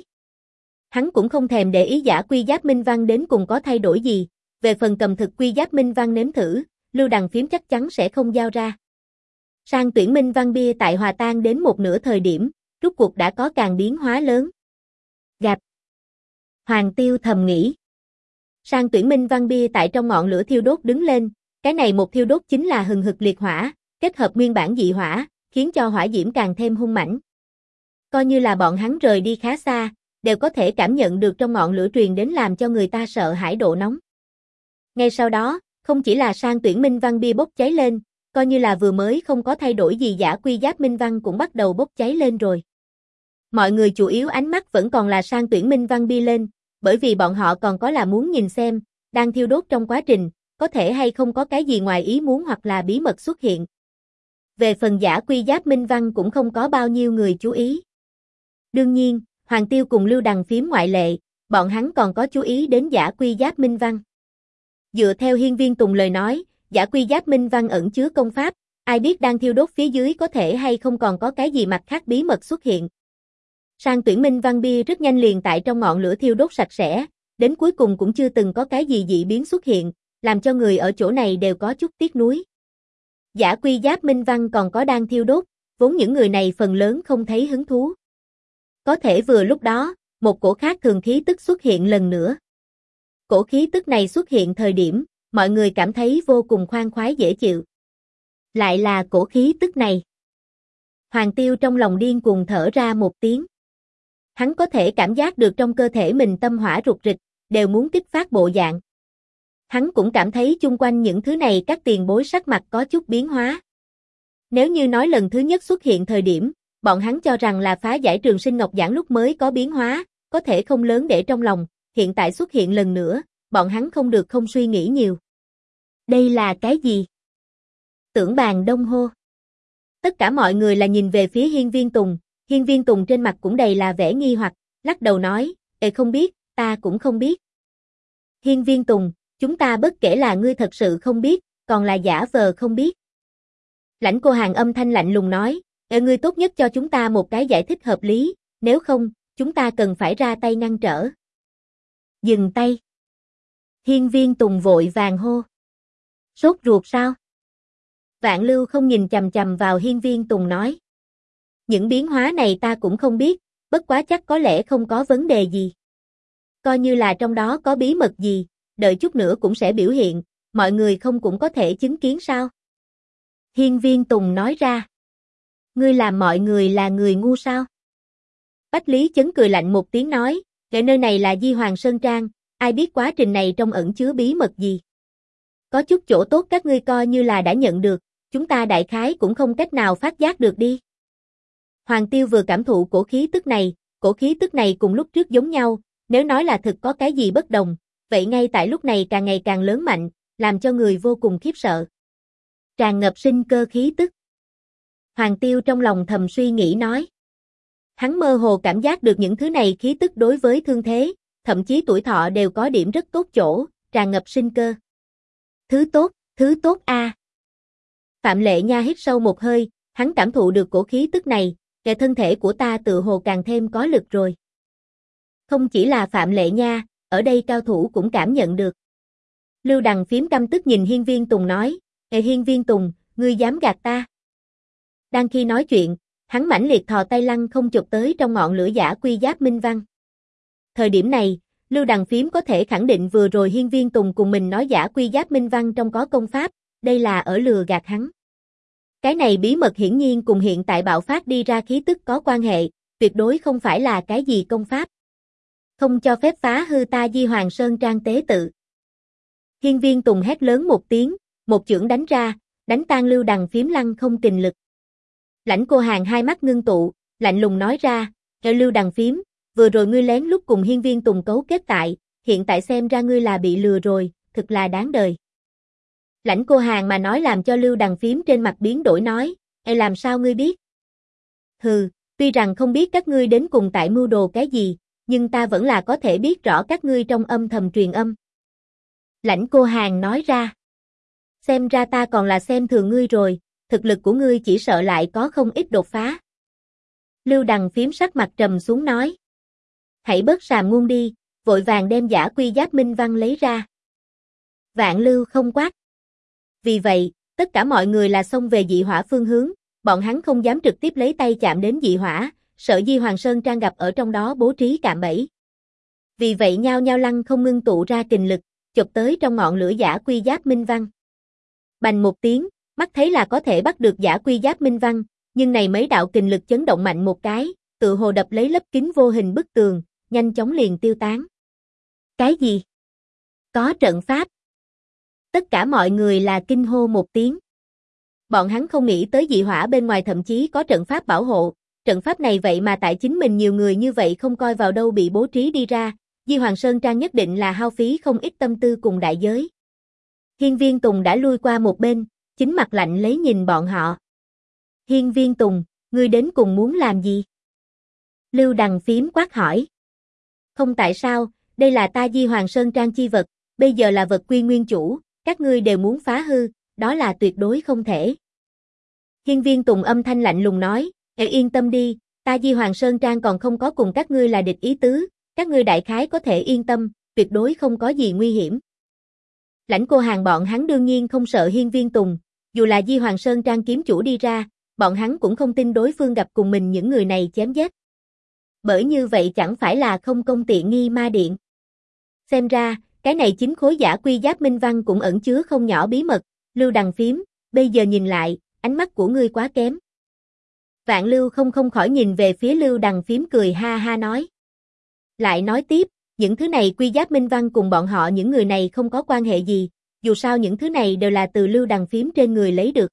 Hắn cũng không thèm để ý giả quy giáp minh văn đến cùng có thay đổi gì, về phần cầm thực quy giáp minh văn nếm thử, lưu đằng phím chắc chắn sẽ không giao ra. Sang tuyển minh văn bia tại hòa tan đến một nửa thời điểm, rút cuộc đã có càng biến hóa lớn. Gạp. Hoàng Tiêu thầm nghĩ. Sang tuyển minh văn bia tại trong ngọn lửa thiêu đốt đứng lên, cái này một thiêu đốt chính là hừng hực liệt hỏa, kết hợp nguyên bản dị hỏa, khiến cho hỏa diễm càng thêm hung mãnh. Coi như là bọn hắn rời đi khá xa, đều có thể cảm nhận được trong ngọn lửa truyền đến làm cho người ta sợ hãi độ nóng. Ngay sau đó, không chỉ là sang tuyển minh văn bia bốc cháy lên, coi như là vừa mới không có thay đổi gì giả quy giáp minh văn cũng bắt đầu bốc cháy lên rồi. Mọi người chủ yếu ánh mắt vẫn còn là sang tuyển minh văn bia lên, bởi vì bọn họ còn có là muốn nhìn xem, đang thiêu đốt trong quá trình, có thể hay không có cái gì ngoài ý muốn hoặc là bí mật xuất hiện. Về phần giả quy giáp minh văn cũng không có bao nhiêu người chú ý. Đương nhiên, Hoàng Tiêu cùng lưu đằng phím ngoại lệ, bọn hắn còn có chú ý đến giả quy giáp minh văn. Dựa theo Hiên Viên Tùng lời nói, giả quy giáp minh văn ẩn chứa công pháp, ai biết đang thiêu đốt phía dưới có thể hay không còn có cái gì mặt khác bí mật xuất hiện. Sang tuyển minh văn bia rất nhanh liền tại trong ngọn lửa thiêu đốt sạch sẽ, đến cuối cùng cũng chưa từng có cái gì dị biến xuất hiện, làm cho người ở chỗ này đều có chút tiếc nuối. Giả quy giáp minh văn còn có đang thiêu đốt, vốn những người này phần lớn không thấy hứng thú. Có thể vừa lúc đó, một cổ khác thường khí tức xuất hiện lần nữa. Cổ khí tức này xuất hiện thời điểm, mọi người cảm thấy vô cùng khoan khoái dễ chịu. Lại là cổ khí tức này. Hoàng Tiêu trong lòng điên cuồng thở ra một tiếng. Hắn có thể cảm giác được trong cơ thể mình tâm hỏa rục rịch, đều muốn kích phát bộ dạng. Hắn cũng cảm thấy chung quanh những thứ này các tiền bối sắc mặt có chút biến hóa. Nếu như nói lần thứ nhất xuất hiện thời điểm, bọn hắn cho rằng là phá giải trường sinh ngọc giảng lúc mới có biến hóa, có thể không lớn để trong lòng, hiện tại xuất hiện lần nữa, bọn hắn không được không suy nghĩ nhiều. Đây là cái gì? Tưởng Bàn Đông hô. Tất cả mọi người là nhìn về phía Hiên Viên Tùng, Hiên Viên Tùng trên mặt cũng đầy là vẻ nghi hoặc, lắc đầu nói, không biết, ta cũng không biết. Hiên Viên Tùng, chúng ta bất kể là ngươi thật sự không biết, còn là giả vờ không biết. Lãnh Cô Hàn âm thanh lạnh lùng nói, ngươi tốt nhất cho chúng ta một cái giải thích hợp lý, nếu không, chúng ta cần phải ra tay ngăn trở. Dừng tay. Hiên Viên Tùng vội vàng hô. Sốt ruột sao? Vạn Lưu không nhìn chằm chằm vào Hiên Viên Tùng nói. Những biến hóa này ta cũng không biết, bất quá chắc có lẽ không có vấn đề gì. Coi như là trong đó có bí mật gì, đợi chút nữa cũng sẽ biểu hiện, mọi người không cũng có thể chứng kiến sao? Hiên Viên Tùng nói ra. Ngươi làm mọi người là người ngu sao? Bách Lý Chấn cười lạnh một tiếng nói, cái nơi này là Di Hoàng Sơn Trang, ai biết quá trình này trong ẩn chứa bí mật gì. Có chút chỗ tốt các ngươi coi như là đã nhận được, chúng ta đại khái cũng không cách nào phát giác được đi. Hoàng Tiêu vừa cảm thụ cổ khí tức này cùng lúc trước giống nhau, nếu nói là thực có cái gì bất đồng, vậy ngay tại lúc này càng ngày càng lớn mạnh, làm cho người vô cùng khiếp sợ. Tràn ngập sinh cơ khí tức. Hoàng Tiêu trong lòng thầm suy nghĩ nói. Hắn mơ hồ cảm giác được những thứ này khí tức đối với thương thế, thậm chí tuổi thọ đều có điểm rất tốt chỗ, tràn ngập sinh cơ. Thứ tốt a. Phạm Lệ Nha hít sâu một hơi, hắn cảm thụ được cổ khí tức này, kẻ thân thể của ta tự hồ càng thêm có lực rồi. Không chỉ là Phạm Lệ Nha, ở đây cao thủ cũng cảm nhận được. Lưu Đằng Phím căm tức nhìn Hiên Viên Tùng nói, Hiên Viên Tùng, ngươi dám gạt ta. Đang khi nói chuyện, hắn mãnh liệt thò tay lăng không chụp tới trong ngọn lửa giả quy giáp minh văn. Thời điểm này, Lưu Đằng Phím có thể khẳng định vừa rồi Hiên Viên Tùng cùng mình nói giả quy giáp minh văn trong có công pháp, đây là ở lừa gạt hắn. Cái này bí mật hiển nhiên cùng hiện tại bạo phát đi ra khí tức có quan hệ, tuyệt đối không phải là cái gì công pháp. Không cho phép phá hư ta Di Hoàng Sơn Trang tế tự. Hiên Viên Tùng hét lớn một tiếng, một chưởng đánh ra, đánh tan Lưu Đằng Phím lăng không kình lực. Lãnh Cô Hàn hai mắt ngưng tụ, lạnh lùng nói ra, Lưu Đằng Phím, vừa rồi ngươi lén lút cùng Hiên Viên Tùng cấu kết tại, hiện tại xem ra ngươi là bị lừa rồi, thực là đáng đời. Lãnh Cô Hàn mà nói làm cho Lưu Đằng Phím trên mặt biến đổi nói, làm sao ngươi biết? Hừ, tuy rằng không biết các ngươi đến cùng tại mưu đồ cái gì, nhưng ta vẫn là có thể biết rõ các ngươi trong âm thầm truyền âm. Lãnh Cô Hàn nói ra, xem ra ta còn là xem thường ngươi rồi, thực lực của ngươi chỉ sợ lại có không ít đột phá. Lưu Đằng Phím sắc mặt trầm xuống nói, hãy bớt sàm ngôn đi, vội vàng đem giả quy giáp minh văn lấy ra. Vạn Lưu không quát. Vì vậy, tất cả mọi người là xông về dị hỏa phương hướng, bọn hắn không dám trực tiếp lấy tay chạm đến dị hỏa, sợ Di Hoàng Sơn Trang gặp ở trong đó bố trí cạm bẫy. Vì vậy nhao nhao lăng không ngưng tụ ra kình lực, chụp tới trong ngọn lửa giả quy giáp minh văn. Bành một tiếng, mắt thấy là có thể bắt được giả quy giáp minh văn, nhưng này mấy đạo kình lực chấn động mạnh một cái, tự hồ đập lấy lớp kính vô hình bức tường, nhanh chóng liền tiêu tán. Cái gì? Có trận pháp. Tất cả mọi người là kinh hô một tiếng. Bọn hắn không nghĩ tới dị hỏa bên ngoài thậm chí có trận pháp bảo hộ, trận pháp này vậy mà tại chính mình nhiều người như vậy không coi vào đâu bị bố trí đi ra, Di Hoàng Sơn Trang nhất định là hao phí không ít tâm tư cùng đại giới. Hiên Viên Tùng đã lui qua một bên, chính mặt lạnh lấy nhìn bọn họ. Hiên Viên Tùng, ngươi đến cùng muốn làm gì? Lưu Đằng Phím quát hỏi. Không tại sao, đây là ta Di Hoàng Sơn Trang chi vật, bây giờ là vật quy nguyên chủ, các ngươi đều muốn phá hư, đó là tuyệt đối không thể. Hiên Viên Tùng âm thanh lạnh lùng nói, yên tâm đi, ta Di Hoàng Sơn Trang còn không có cùng các ngươi là địch ý tứ, các ngươi đại khái có thể yên tâm, tuyệt đối không có gì nguy hiểm. Lãnh Cô Hàn bọn hắn đương nhiên không sợ Hiên Viên Tùng, dù là Di Hoàng Sơn Trang kiếm chủ đi ra, bọn hắn cũng không tin đối phương gặp cùng mình những người này chém giết. Bởi như vậy chẳng phải là không công tiện nghi ma điện. Xem ra, cái này chính khối giả quy giáp minh văn cũng ẩn chứa không nhỏ bí mật, Lưu Đằng Phím, bây giờ nhìn lại, ánh mắt của ngươi quá kém. Vạn Lưu không khỏi nhìn về phía Lưu Đằng Phím cười ha ha nói. Lại nói tiếp, những thứ này quy giáp minh văn cùng bọn họ những người này không có quan hệ gì, dù sao những thứ này đều là từ Lưu Đằng Phím trên người lấy được.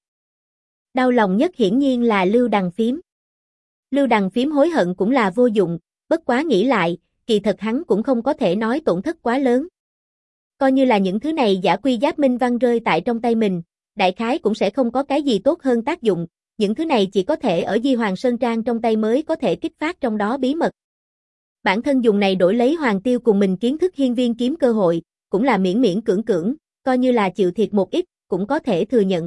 Đau lòng nhất hiển nhiên là Lưu Đằng Phím. Lưu Đằng Phím hối hận cũng là vô dụng, bất quá nghĩ lại, kỳ thật hắn cũng không có thể nói tổn thất quá lớn. Coi như là những thứ này giả quy giáp minh văn rơi tại trong tay mình, đại khái cũng sẽ không có cái gì tốt hơn tác dụng, những thứ này chỉ có thể ở Di Hoàng Sơn Trang trong tay mới có thể kích phát trong đó bí mật. Bản thân dùng này đổi lấy Hoàng Tiêu cùng mình kiến thức hiên viên kiếm cơ hội, cũng là miễn miễn cưỡng, coi như là chịu thiệt một ít, cũng có thể thừa nhận.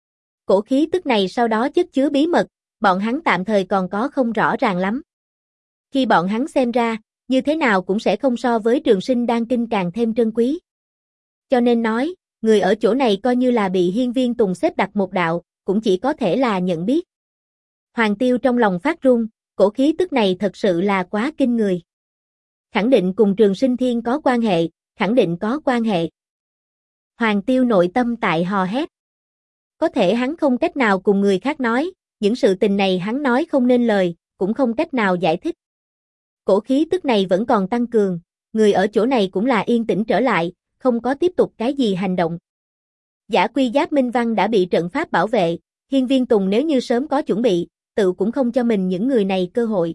Cổ khí tức này sau đó chất chứa bí mật, bọn hắn tạm thời còn có không rõ ràng lắm. Khi bọn hắn xem ra, như thế nào cũng sẽ không so với Trường Sinh Đan Kinh càng thêm trân quý. Cho nên nói, người ở chỗ này coi như là bị Hiên Viên Tùng xếp đặt một đạo, cũng chỉ có thể là nhận biết. Hoàng Tiêu trong lòng phát run, cổ khí tức này thật sự là quá kinh người. Khẳng định cùng Trường Sinh Thiên có quan hệ, khẳng định có quan hệ. Hoàng Tiêu nội tâm tại hò hét. Có thể hắn không cách nào cùng người khác nói, những sự tình này hắn nói không nên lời, cũng không cách nào giải thích. Cổ khí tức này vẫn còn tăng cường, người ở chỗ này cũng là yên tĩnh trở lại, không có tiếp tục cái gì hành động. Giả quy giáp minh văn đã bị trận pháp bảo vệ, Hiên Viên Tùng nếu như sớm có chuẩn bị, tự cũng không cho mình những người này cơ hội.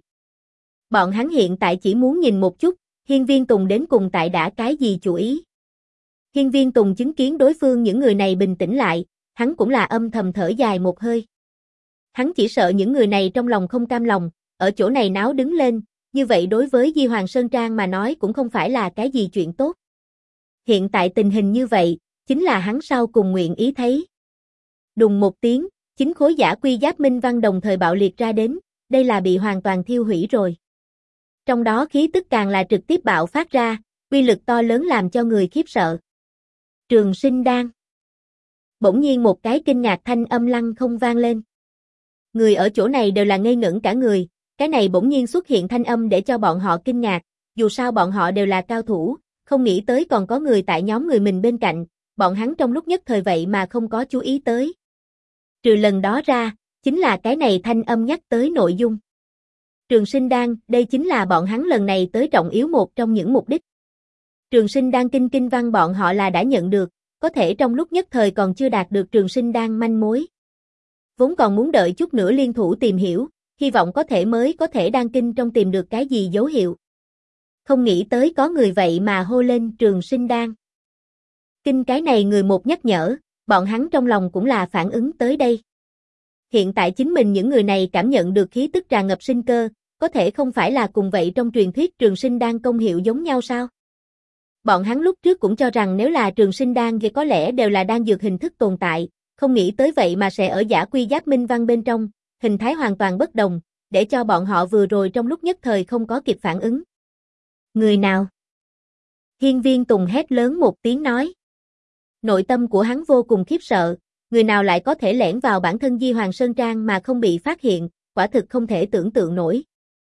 Bọn hắn hiện tại chỉ muốn nhìn một chút, Hiên Viên Tùng đến cùng tại đã cái gì chủ ý. Hiên Viên Tùng chứng kiến đối phương những người này bình tĩnh lại, hắn cũng là âm thầm thở dài một hơi. Hắn chỉ sợ những người này trong lòng không cam lòng, ở chỗ này náo đứng lên, như vậy đối với Di Hoàng Sơn Trang mà nói cũng không phải là cái gì chuyện tốt. Hiện tại tình hình như vậy, chính là hắn sau cùng nguyện ý thấy. Đùng một tiếng, 9 khối giả quy giáp minh văn đồng thời bạo liệt ra đến, đây là bị hoàn toàn thiêu hủy rồi. Trong đó khí tức càng là trực tiếp bạo phát ra, uy lực to lớn làm cho người khiếp sợ. Trường sinh đan. Bỗng nhiên một cái kinh ngạc thanh âm lăng không vang lên. Người ở chỗ này đều là ngây ngẩn cả người, cái này bỗng nhiên xuất hiện thanh âm để cho bọn họ kinh ngạc, dù sao bọn họ đều là cao thủ, không nghĩ tới còn có người tại nhóm người mình bên cạnh, bọn hắn trong lúc nhất thời vậy mà không có chú ý tới. Trừ lần đó ra, chính là cái này thanh âm nhắc tới nội dung. Trường sinh đan, đây chính là bọn hắn lần này tới trọng yếu một trong những mục đích. Trường sinh đan kinh văn bọn họ là đã nhận được, có thể trong lúc nhất thời còn chưa đạt được trường sinh đan manh mối. Vốn còn muốn đợi chút nữa liên thủ tìm hiểu, hy vọng có thể mới có thể đan kinh trong tìm được cái gì dấu hiệu. Không nghĩ tới có người vậy mà hô lên trường sinh đan. Kinh cái này người một nhắc nhở, bọn hắn trong lòng cũng là phản ứng tới đây. Hiện tại chính mình những người này cảm nhận được khí tức tràn ngập sinh cơ, có thể không phải là cùng vậy trong truyền thuyết trường sinh đan công hiệu giống nhau sao? Bọn hắn lúc trước cũng cho rằng nếu là trường sinh đan thì có lẽ đều là đan dược hình thức tồn tại, không nghĩ tới vậy mà sẽ ở giả quy giáp minh văn bên trong, hình thái hoàn toàn bất đồng, để cho bọn họ vừa rồi trong lúc nhất thời không có kịp phản ứng. Người nào? Hiên Viên Tùng hét lớn một tiếng nói. Nội tâm của hắn vô cùng khiếp sợ, người nào lại có thể lẻn vào bản thân Di Hoàng Sơn Trang mà không bị phát hiện, quả thực không thể tưởng tượng nổi.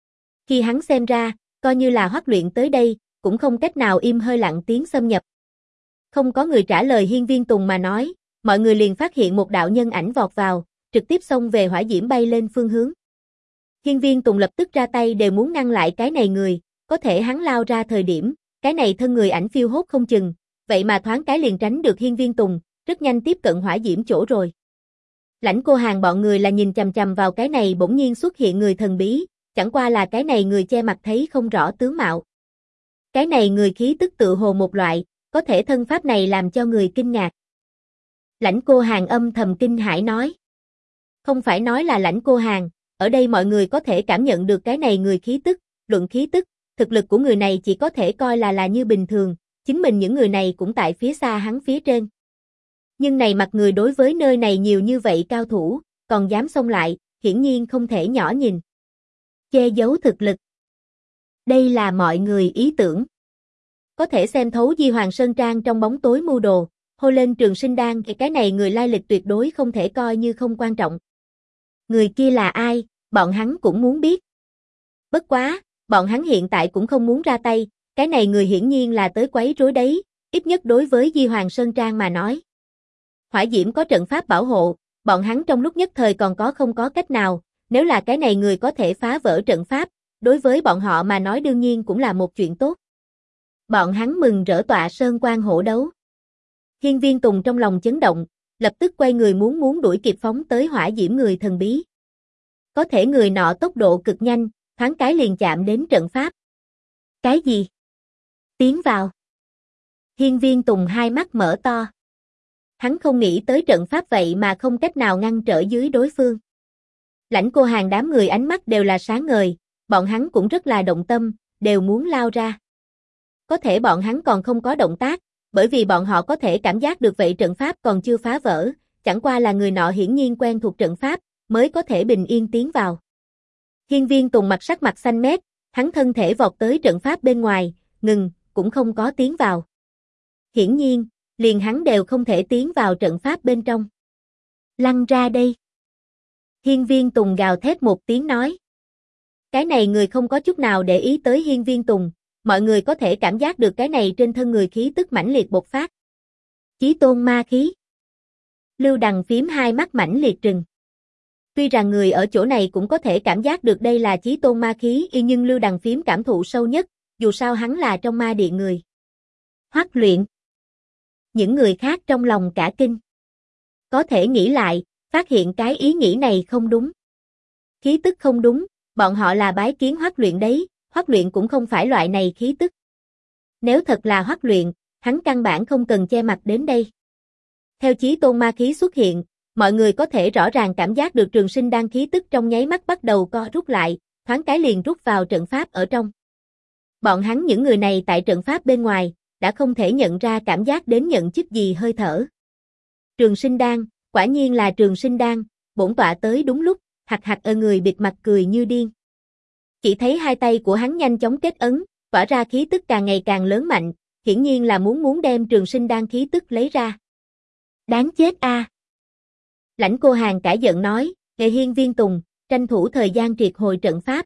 Khi hắn xem ra, coi như là Hoắc Luyện tới đây, cũng không cách nào im hơi lặng tiếng xâm nhập. Không có người trả lời Hiên Viên Tùng mà nói, mọi người liền phát hiện một đạo nhân ảnh vọt vào, trực tiếp xông về hỏa diễm bay lên phương hướng. Hiên Viên Tùng lập tức ra tay đều muốn ngăn lại cái này người, có thể hắn lao ra thời điểm, cái này thân người ảnh phiêu hốt không chừng, vậy mà thoáng cái liền tránh được Hiên Viên Tùng, rất nhanh tiếp cận hỏa diễm chỗ rồi. Lãnh Cô Hàn bọn người là nhìn chằm chằm vào cái này bỗng nhiên xuất hiện người thần bí, chẳng qua là cái này người che mặt thấy không rõ tướng mạo. Cái này người khí tức tự hồ một loại, có thể thân pháp này làm cho người kinh ngạc. Lãnh Cô Hàn âm thầm kinh hãi nói. Không phải nói là Lãnh Cô Hàn, ở đây mọi người có thể cảm nhận được cái này người khí tức, luận khí tức, thực lực của người này chỉ có thể coi là như bình thường, chính mình những người này cũng tại phía xa hắn phía trên. Nhưng này mặt người đối với nơi này nhiều như vậy cao thủ, còn dám xông lại, hiển nhiên không thể nhỏ nhìn. Che giấu thực lực. Đây là mọi người ý tưởng. Có thể xem thấu Di Hoàng Sơn Trang trong bóng tối mưu đồ, hô lên trường sinh đan thì cái này người lai lịch tuyệt đối không thể coi như không quan trọng. Người kia là ai, bọn hắn cũng muốn biết. Bất quá, bọn hắn hiện tại cũng không muốn ra tay, cái này người hiển nhiên là tới quấy rối đấy, ít nhất đối với Di Hoàng Sơn Trang mà nói. Hỏa diễm có trận pháp bảo hộ, bọn hắn trong lúc nhất thời còn không có cách nào, nếu là cái này người có thể phá vỡ trận pháp, đối với bọn họ mà nói đương nhiên cũng là một chuyện tốt. Bọn hắn mừng rỡ tọa sơn quan hổ đấu. Hiên Viên Tùng trong lòng chấn động, lập tức quay người muốn đuổi kịp phóng tới hỏa diễm người thần bí. Có thể người nọ tốc độ cực nhanh, thoáng cái liền chạm đến trận pháp. Cái gì? Tiến vào. Hiên Viên Tùng hai mắt mở to. Hắn không nghĩ tới trận pháp vậy mà không cách nào ngăn trở dưới đối phương. Lãnh Cô Hàn đám người ánh mắt đều là sáng ngời, bọn hắn cũng rất là động tâm, đều muốn lao ra. Có thể bọn hắn còn không có động tác, bởi vì bọn họ có thể cảm giác được vậy trận pháp còn chưa phá vỡ, chẳng qua là người nọ hiển nhiên quen thuộc trận pháp, mới có thể bình yên tiến vào. Hiên Viên Tùng sắc mặt xanh mét, hắn thân thể vọt tới trận pháp bên ngoài, ngừng, cũng không có tiến vào. Hiển nhiên, liền hắn đều không thể tiến vào trận pháp bên trong. Lăn ra đây. Hiên Viên Tùng gào thét một tiếng nói. Cái này người không có chút nào để ý tới Hiên Viên Tùng, mọi người có thể cảm giác được cái này trên thân người khí tức mãnh liệt bộc phát. Chí tôn ma khí. Lưu Đằng Phím hai mắt mãnh liệt trừng. Tuy rằng người ở chỗ này cũng có thể cảm giác được đây là chí tôn ma khí nhưng Lưu Đằng Phím cảm thụ sâu nhất, dù sao hắn là trong ma điện người. Hoắc Luyện. Những người khác trong lòng cả kinh. Có thể nghĩ lại, phát hiện cái ý nghĩ này không đúng. Khí tức không đúng, bọn họ là bái kiến Hoắc Luyện đấy, Hoắc Luyện cũng không phải loại này khí tức. Nếu thật là Hoắc Luyện, Hắn căn bản không cần che mặt đến đây. Theo chí tôn ma khí xuất hiện, mọi người có thể rõ ràng cảm giác được trường sinh đan khí tức trong nháy mắt bắt đầu co rút lại, thoáng cái liền rút vào trận pháp ở trong. Bọn hắn những người này tại trận pháp bên ngoài, đã không thể nhận ra cảm giác đến nhận chức gì hơi thở. Trường sinh đan, quả nhiên là trường sinh đan, bổn tọa tới đúng lúc, hạc hạc người bịt mặt cười như điên. Chỉ thấy hai tay của hắn nhanh chóng kết ấn, tỏa ra khí tức càng ngày càng lớn mạnh, hiển nhiên là muốn đem trường sinh đan khí tức lấy ra. Đáng chết a! Lãnh Cô Hàn cả giận nói, Nghệ Hiên Viên Tùng, tranh thủ thời gian triệt hồi trận pháp.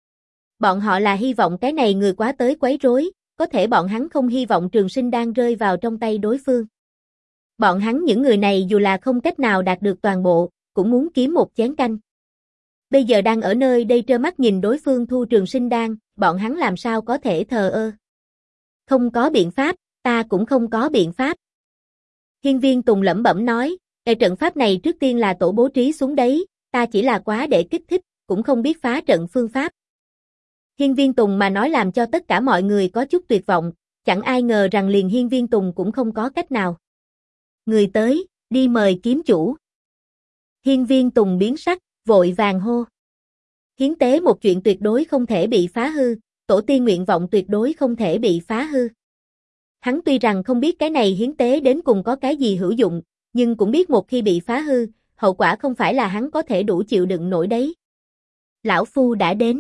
Bọn họ là hy vọng cái này người quá tới quấy rối, có thể bọn hắn không hy vọng trường sinh đan rơi vào trong tay đối phương. Bọn hắn những người này dù là không cách nào đạt được toàn bộ, cũng muốn kiếm một chén canh. Bây giờ đang ở nơi đây trơ mắt nhìn đối phương thu trường sinh đan, bọn hắn làm sao có thể thờ ơ. Không có biện pháp, ta cũng không có biện pháp. Hiên Viên Tùng lẩm bẩm nói, cái trận pháp này trước tiên là tổ bố trí xuống đấy, ta chỉ là quá để kích thích, cũng không biết phá trận phương pháp. Hiên Viên Tùng mà nói làm cho tất cả mọi người có chút tuyệt vọng, chẳng ai ngờ rằng liền Hiên Viên Tùng cũng không có cách nào. Người tới, đi mời kiếm chủ. Hiên Viên Tùng biến sắc, vội vàng hô. Hiến tế một chuyện tuyệt đối không thể bị phá hư, tổ tiên nguyện vọng tuyệt đối không thể bị phá hư. Hắn tuy rằng không biết cái này hiến tế đến cùng có cái gì hữu dụng, nhưng cũng biết một khi bị phá hư, hậu quả không phải là hắn có thể đủ chịu đựng nổi đấy. Lão Phu đã đến.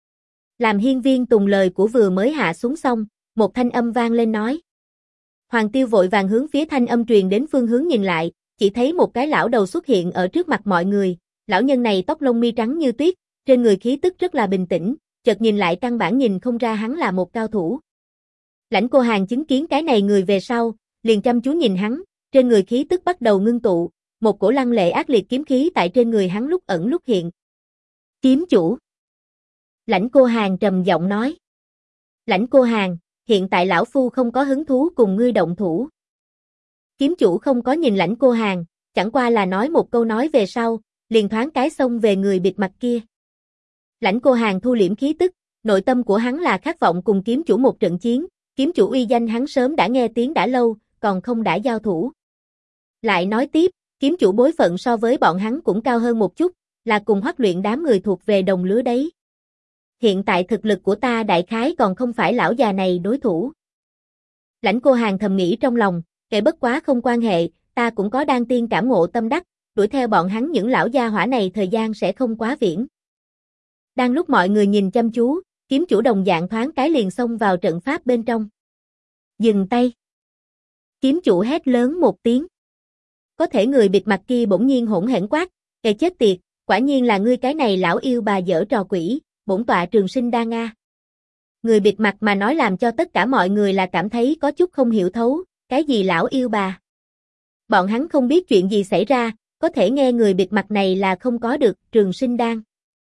Làm Hiên Viên Tùng lời của vừa mới hạ xuống xong, một thanh âm vang lên nói. Hoàng Tiêu vội vàng hướng phía thanh âm truyền đến phương hướng nhìn lại, chỉ thấy một cái lão đầu xuất hiện ở trước mặt mọi người, lão nhân này tóc lông mi trắng như tuyết, trên người khí tức rất là bình tĩnh, chợt nhìn lại căn bản nhìn không ra hắn là một cao thủ. Lãnh Cô Hàn chứng kiến cái này người về sau, liền chăm chú nhìn hắn, trên người khí tức bắt đầu ngưng tụ, một cổ lăng lệ ác liệt kiếm khí tại trên người hắn lúc ẩn lúc hiện. Kiếm chủ. Lãnh Cô Hàn trầm giọng nói. Lãnh Cô Hàn, hiện tại lão phu không có hứng thú cùng ngươi động thủ. Kiếm chủ không có nhìn Lãnh Cô Hàn, chẳng qua là nói một câu nói về sau, liền thoáng cái xông về người bịt mặt kia. Lãnh Cô Hàn thu liễm khí tức, nội tâm của hắn là khát vọng cùng kiếm chủ một trận chiến, kiếm chủ uy danh hắn sớm đã nghe tiếng đã lâu, còn không đã giao thủ. Lại nói tiếp, kiếm chủ bối phận so với bọn hắn cũng cao hơn một chút, là cùng Hoắc Luyện đám người thuộc về đồng lứa đấy. Hiện tại thực lực của ta đại khái còn không phải lão già này đối thủ. Lãnh Cô Hàn thầm nghĩ trong lòng, kể bất quá không quan hệ, ta cũng có đan tiên cảm ngộ tâm đắc, đuổi theo bọn hắn những lão gia hỏa này thời gian sẽ không quá viễn. Đang lúc mọi người nhìn chăm chú, kiếm chủ đồng dạng thoáng cái liền xông vào trận pháp bên trong. Dừng tay. Kiếm chủ hét lớn một tiếng. Có thể người bịt mặt kia bỗng nhiên hỗn hển quát, "Kẻ chết tiệt, quả nhiên là ngươi cái này lão yêu bà dở trò quỷ, bổn tọa trường sinh đan a." Người bịt mặt mà nói làm cho tất cả mọi người là cảm thấy có chút không hiểu thấu, cái gì lão yêu bà. Bọn hắn không biết chuyện gì xảy ra, có thể nghe người bịt mặt này là không có được trường sinh đan.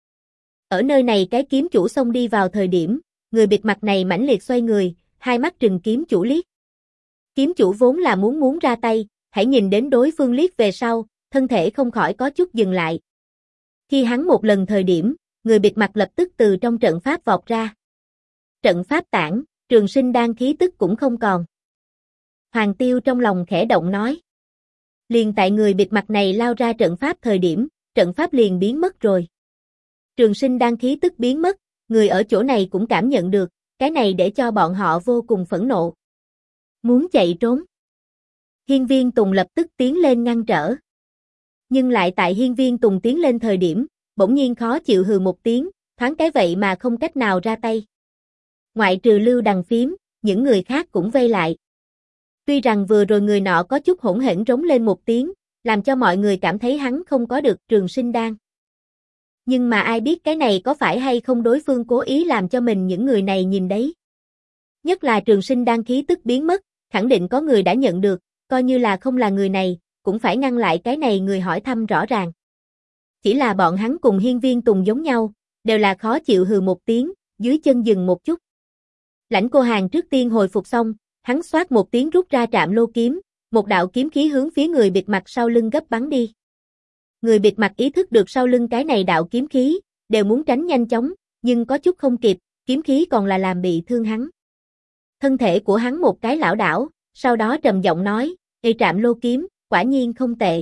Ở nơi này cái kiếm chủ xông đi vào thời điểm, người bịt mặt này mãnh liệt xoay người, hai mắt trừng kiếm chủ liếc. Kiếm chủ vốn là muốn ra tay, hãy nhìn đến đối phương liếc về sau, thân thể không khỏi có chút dừng lại. Khi hắn một lần thời điểm, người bịt mặt lập tức từ trong trận pháp vọt ra. Trận pháp tản, trường sinh đan khí tức cũng không còn. Hoàng Tiêu trong lòng khẽ động nói. Liền tại người bịt mặt này lao ra trận pháp thời điểm, trận pháp liền biến mất rồi. Trường sinh đan khí tức biến mất, người ở chỗ này cũng cảm nhận được, cái này để cho bọn họ vô cùng phẫn nộ. Muốn chạy trốn. Hiên Viên Tùng lập tức tiến lên ngăn trở. Nhưng lại tại Hiên Viên Tùng tiến lên thời điểm, bỗng nhiên khó chịu hừ một tiếng, thoáng cái vậy mà không cách nào ra tay. Ngoại trừ Lưu Đằng Phím, những người khác cũng vây lại. Tuy rằng vừa rồi người nọ có chút hỗn hển rống lên một tiếng, làm cho mọi người cảm thấy hắn không có được trường sinh đan. Nhưng mà ai biết cái này có phải hay không đối phương cố ý làm cho mình những người này nhìn đấy. Nhất là trường sinh đan khí tức biến mất, khẳng định có người đã nhận được, coi như là không là người này, cũng phải ngăn lại cái này người hỏi thăm rõ ràng. Chỉ là bọn hắn cùng Hiên Viên Tùng giống nhau, đều là khó chịu hừ một tiếng, dưới chân dừng một chút. Lãnh Cô Hàn trước tiên hồi phục xong, hắn xoát một tiếng rút ra Trạm Lô kiếm, một đạo kiếm khí hướng phía người bịt mặt sau lưng gấp bắn đi. Người bịt mặt ý thức được sau lưng cái này đạo kiếm khí, đều muốn tránh nhanh chóng, nhưng có chút không kịp, kiếm khí còn là làm bị thương hắn. Thân thể của hắn một cái lảo đảo, sau đó trầm giọng nói, Trạm Lô kiếm, quả nhiên không tệ.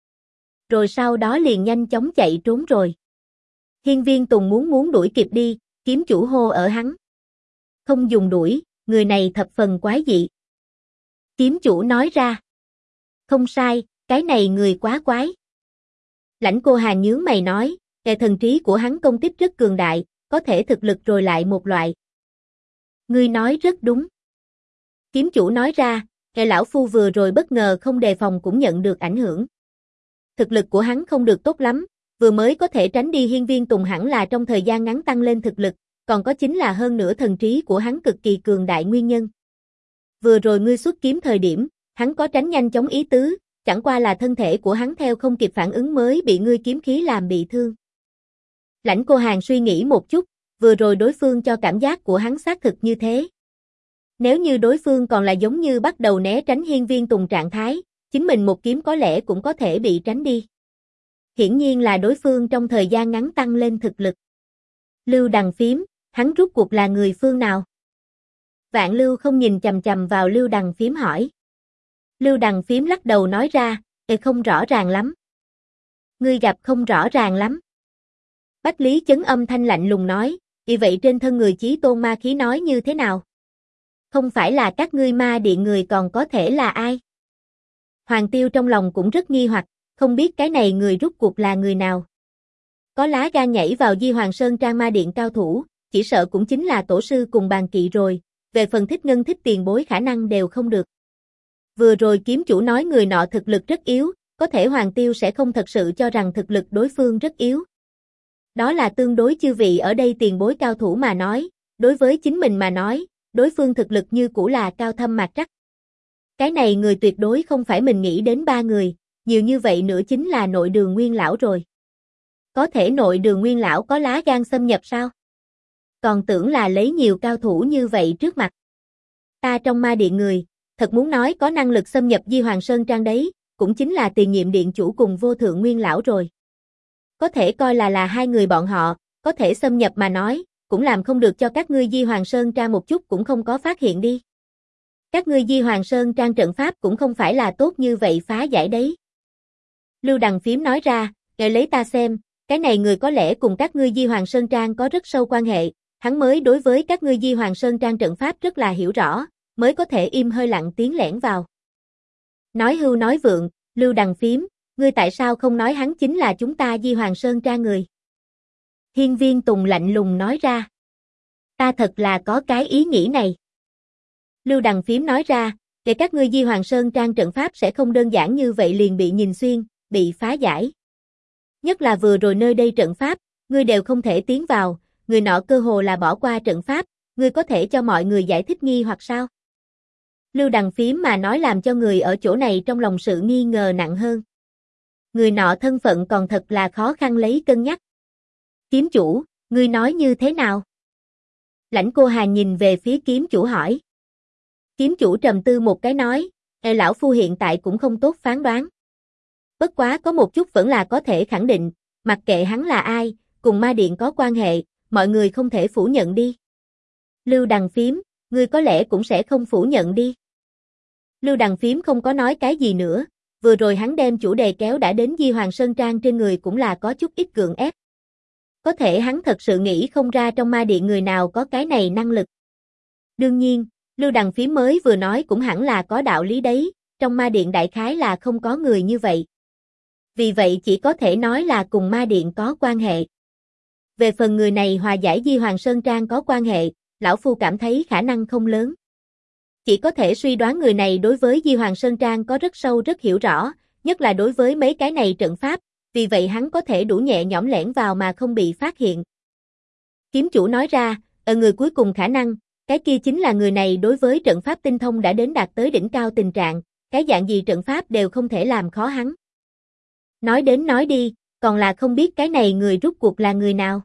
Rồi sau đó liền nhanh chóng chạy trốn rồi. Hiên Viên Tùng muốn đuổi kịp đi, kiếm chủ hô ở hắn. Không dùng đuổi, người này thập phần quái dị. Kiếm chủ nói ra. Không sai, cái này người quá quái. Lãnh Cô Hàn nhướng mày nói, thần trí của hắn công kích rất cường đại, có thể thực lực rồi lại một loại. Ngươi nói rất đúng. Kiếm chủ nói ra, lão phu vừa rồi bất ngờ không đề phòng cũng nhận được ảnh hưởng. Thực lực của hắn không được tốt lắm, vừa mới có thể tránh đi Hiên Viên Tùng hẳn là trong thời gian ngắn tăng lên thực lực, còn có chính là hơn nữa thần trí của hắn cực kỳ cường đại nguyên nhân. Vừa rồi ngươi xuất kiếm thời điểm, hắn có tránh nhanh chóng ý tứ, chẳng qua là thân thể của hắn theo không kịp phản ứng mới bị ngươi kiếm khí làm bị thương. Lãnh Cô Hàn suy nghĩ một chút, vừa rồi đối phương cho cảm giác của hắn xác thực như thế. Nếu như đối phương còn là giống như bắt đầu né tránh Hiên Viên Tùng trạng thái, chính mình một kiếm có lẽ cũng có thể bị tránh đi. Hiển nhiên là đối phương trong thời gian ngắn tăng lên thực lực. Lưu Đằng Phím, hắn rút cuộc là người phương nào? Vạn Lưu không nhìn chằm chằm vào Lưu Đằng Phím hỏi. Lưu Đằng Phím lắc đầu nói ra, không rõ ràng lắm. Ngươi gặp không rõ ràng lắm. Bách Lý Chấn âm thanh lạnh lùng nói, vậy trên thân người Chí Tôn ma khí nói như thế nào? Không phải là các ngươi ma điện người còn có thể là ai? Hoàng Tiêu trong lòng cũng rất nghi hoặc, không biết cái này người rút cuộc là người nào. Có lá gan nhảy vào Di Hoàng Sơn Trang ma điện cao thủ, chỉ sợ cũng chính là tổ sư cùng bàn kỵ rồi, về phần Thích Ngân Thích tiền bối khả năng đều không được. Vừa rồi kiếm chủ nói người nọ thực lực rất yếu, có thể Hoàng Tiêu sẽ không thật sự cho rằng thực lực đối phương rất yếu. Đó là tương đối chư vị ở đây tiền bối cao thủ mà nói, đối với chính mình mà nói, đối phương thực lực như cũ là cao thâm mạc trắc. Cái này người tuyệt đối không phải mình nghĩ đến 3 người, nhiều như vậy nữa chính là Nội Đường Nguyên lão rồi. Có thể Nội Đường Nguyên lão có lá gan xâm nhập sao? Còn tưởng là lấy nhiều cao thủ như vậy trước mặt. Ta trong ma điện người, thật muốn nói có năng lực xâm nhập Di Hoàng Sơn Trang đấy, cũng chính là tiền nhiệm điện chủ cùng Vô Thượng Nguyên lão rồi. Có thể coi là hai người bọn họ, có thể xâm nhập mà nói, cũng làm không được cho các ngươi Di Hoàng Sơn Trang một chút cũng không có phát hiện đi. Các ngươi Di Hoàng Sơn Trang trận pháp cũng không phải là tốt như vậy phá giải đấy. Lưu Đằng Phím nói ra, lấy ta xem, cái này người có lẽ cùng các ngươi Di Hoàng Sơn Trang có rất sâu quan hệ, hắn mới đối với các ngươi Di Hoàng Sơn Trang trận pháp rất là hiểu rõ, mới có thể im hơi lặng tiếng lẻn vào. Nói hưu nói vượng, Lưu Đằng Phím, ngươi tại sao không nói hắn chính là chúng ta Di Hoàng Sơn Trang người? Hiên Viên Tùng lạnh lùng nói ra. Ta thật là có cái ý nghĩ này. Lưu Đằng Phím nói ra, để các ngươi Di Hoàng Sơn Trang trận pháp sẽ không đơn giản như vậy liền bị nhìn xuyên, bị phá giải. Nhất là vừa rồi nơi đây trận pháp, ngươi đều không thể tiến vào, người nọ cơ hồ là bỏ qua trận pháp, ngươi có thể cho mọi người giải thích nghi hoặc sao? Lưu Đằng Phím mà nói làm cho người ở chỗ này trong lòng sự nghi ngờ nặng hơn. Người nọ thân phận còn thật là khó khăn lấy cân nhắc. Kiếm chủ, ngươi nói như thế nào? Lãnh Cô Hàn nhìn về phía kiếm chủ hỏi. Kiếm chủ trầm tư một cái nói, lão phu hiện tại cũng không tốt phán đoán. Bất quá có một chút vẫn là có thể khẳng định, mặc kệ hắn là ai, cùng ma điện có quan hệ, mọi người không thể phủ nhận đi. Lưu Đằng Phím, ngươi có lẽ cũng sẽ không phủ nhận đi. Lưu Đằng Phím không có nói cái gì nữa, vừa rồi hắn đem chủ đề kéo đã đến Di Hoàng Sơn Trang trên người cũng là có chút ít gượng ép. Có thể hắn thật sự nghĩ không ra trong ma điện người nào có cái này năng lực. Đương nhiên, Lưu Đằng Phím mới vừa nói cũng hẳn là có đạo lý đấy, trong ma điện đại khái là không có người như vậy. Vì vậy chỉ có thể nói là cùng ma điện có quan hệ. Về phần người này hòa giải Di Hoàng Sơn Trang có quan hệ, lão phu cảm thấy khả năng không lớn. Chỉ có thể suy đoán người này đối với Di Hoàng Sơn Trang có rất sâu rất hiểu rõ, nhất là đối với mấy cái này trận pháp, vì vậy hắn có thể đủ nhẹ nhõm lẻn vào mà không bị phát hiện. Kiếm chủ nói ra, người cuối cùng khả năng, cái kia chính là người này đối với trận pháp tinh thông đã đến đạt tới đỉnh cao tình trạng, cái dạng gì trận pháp đều không thể làm khó hắn. Nói đến nói đi, còn là không biết cái này người rút cuộc là người nào.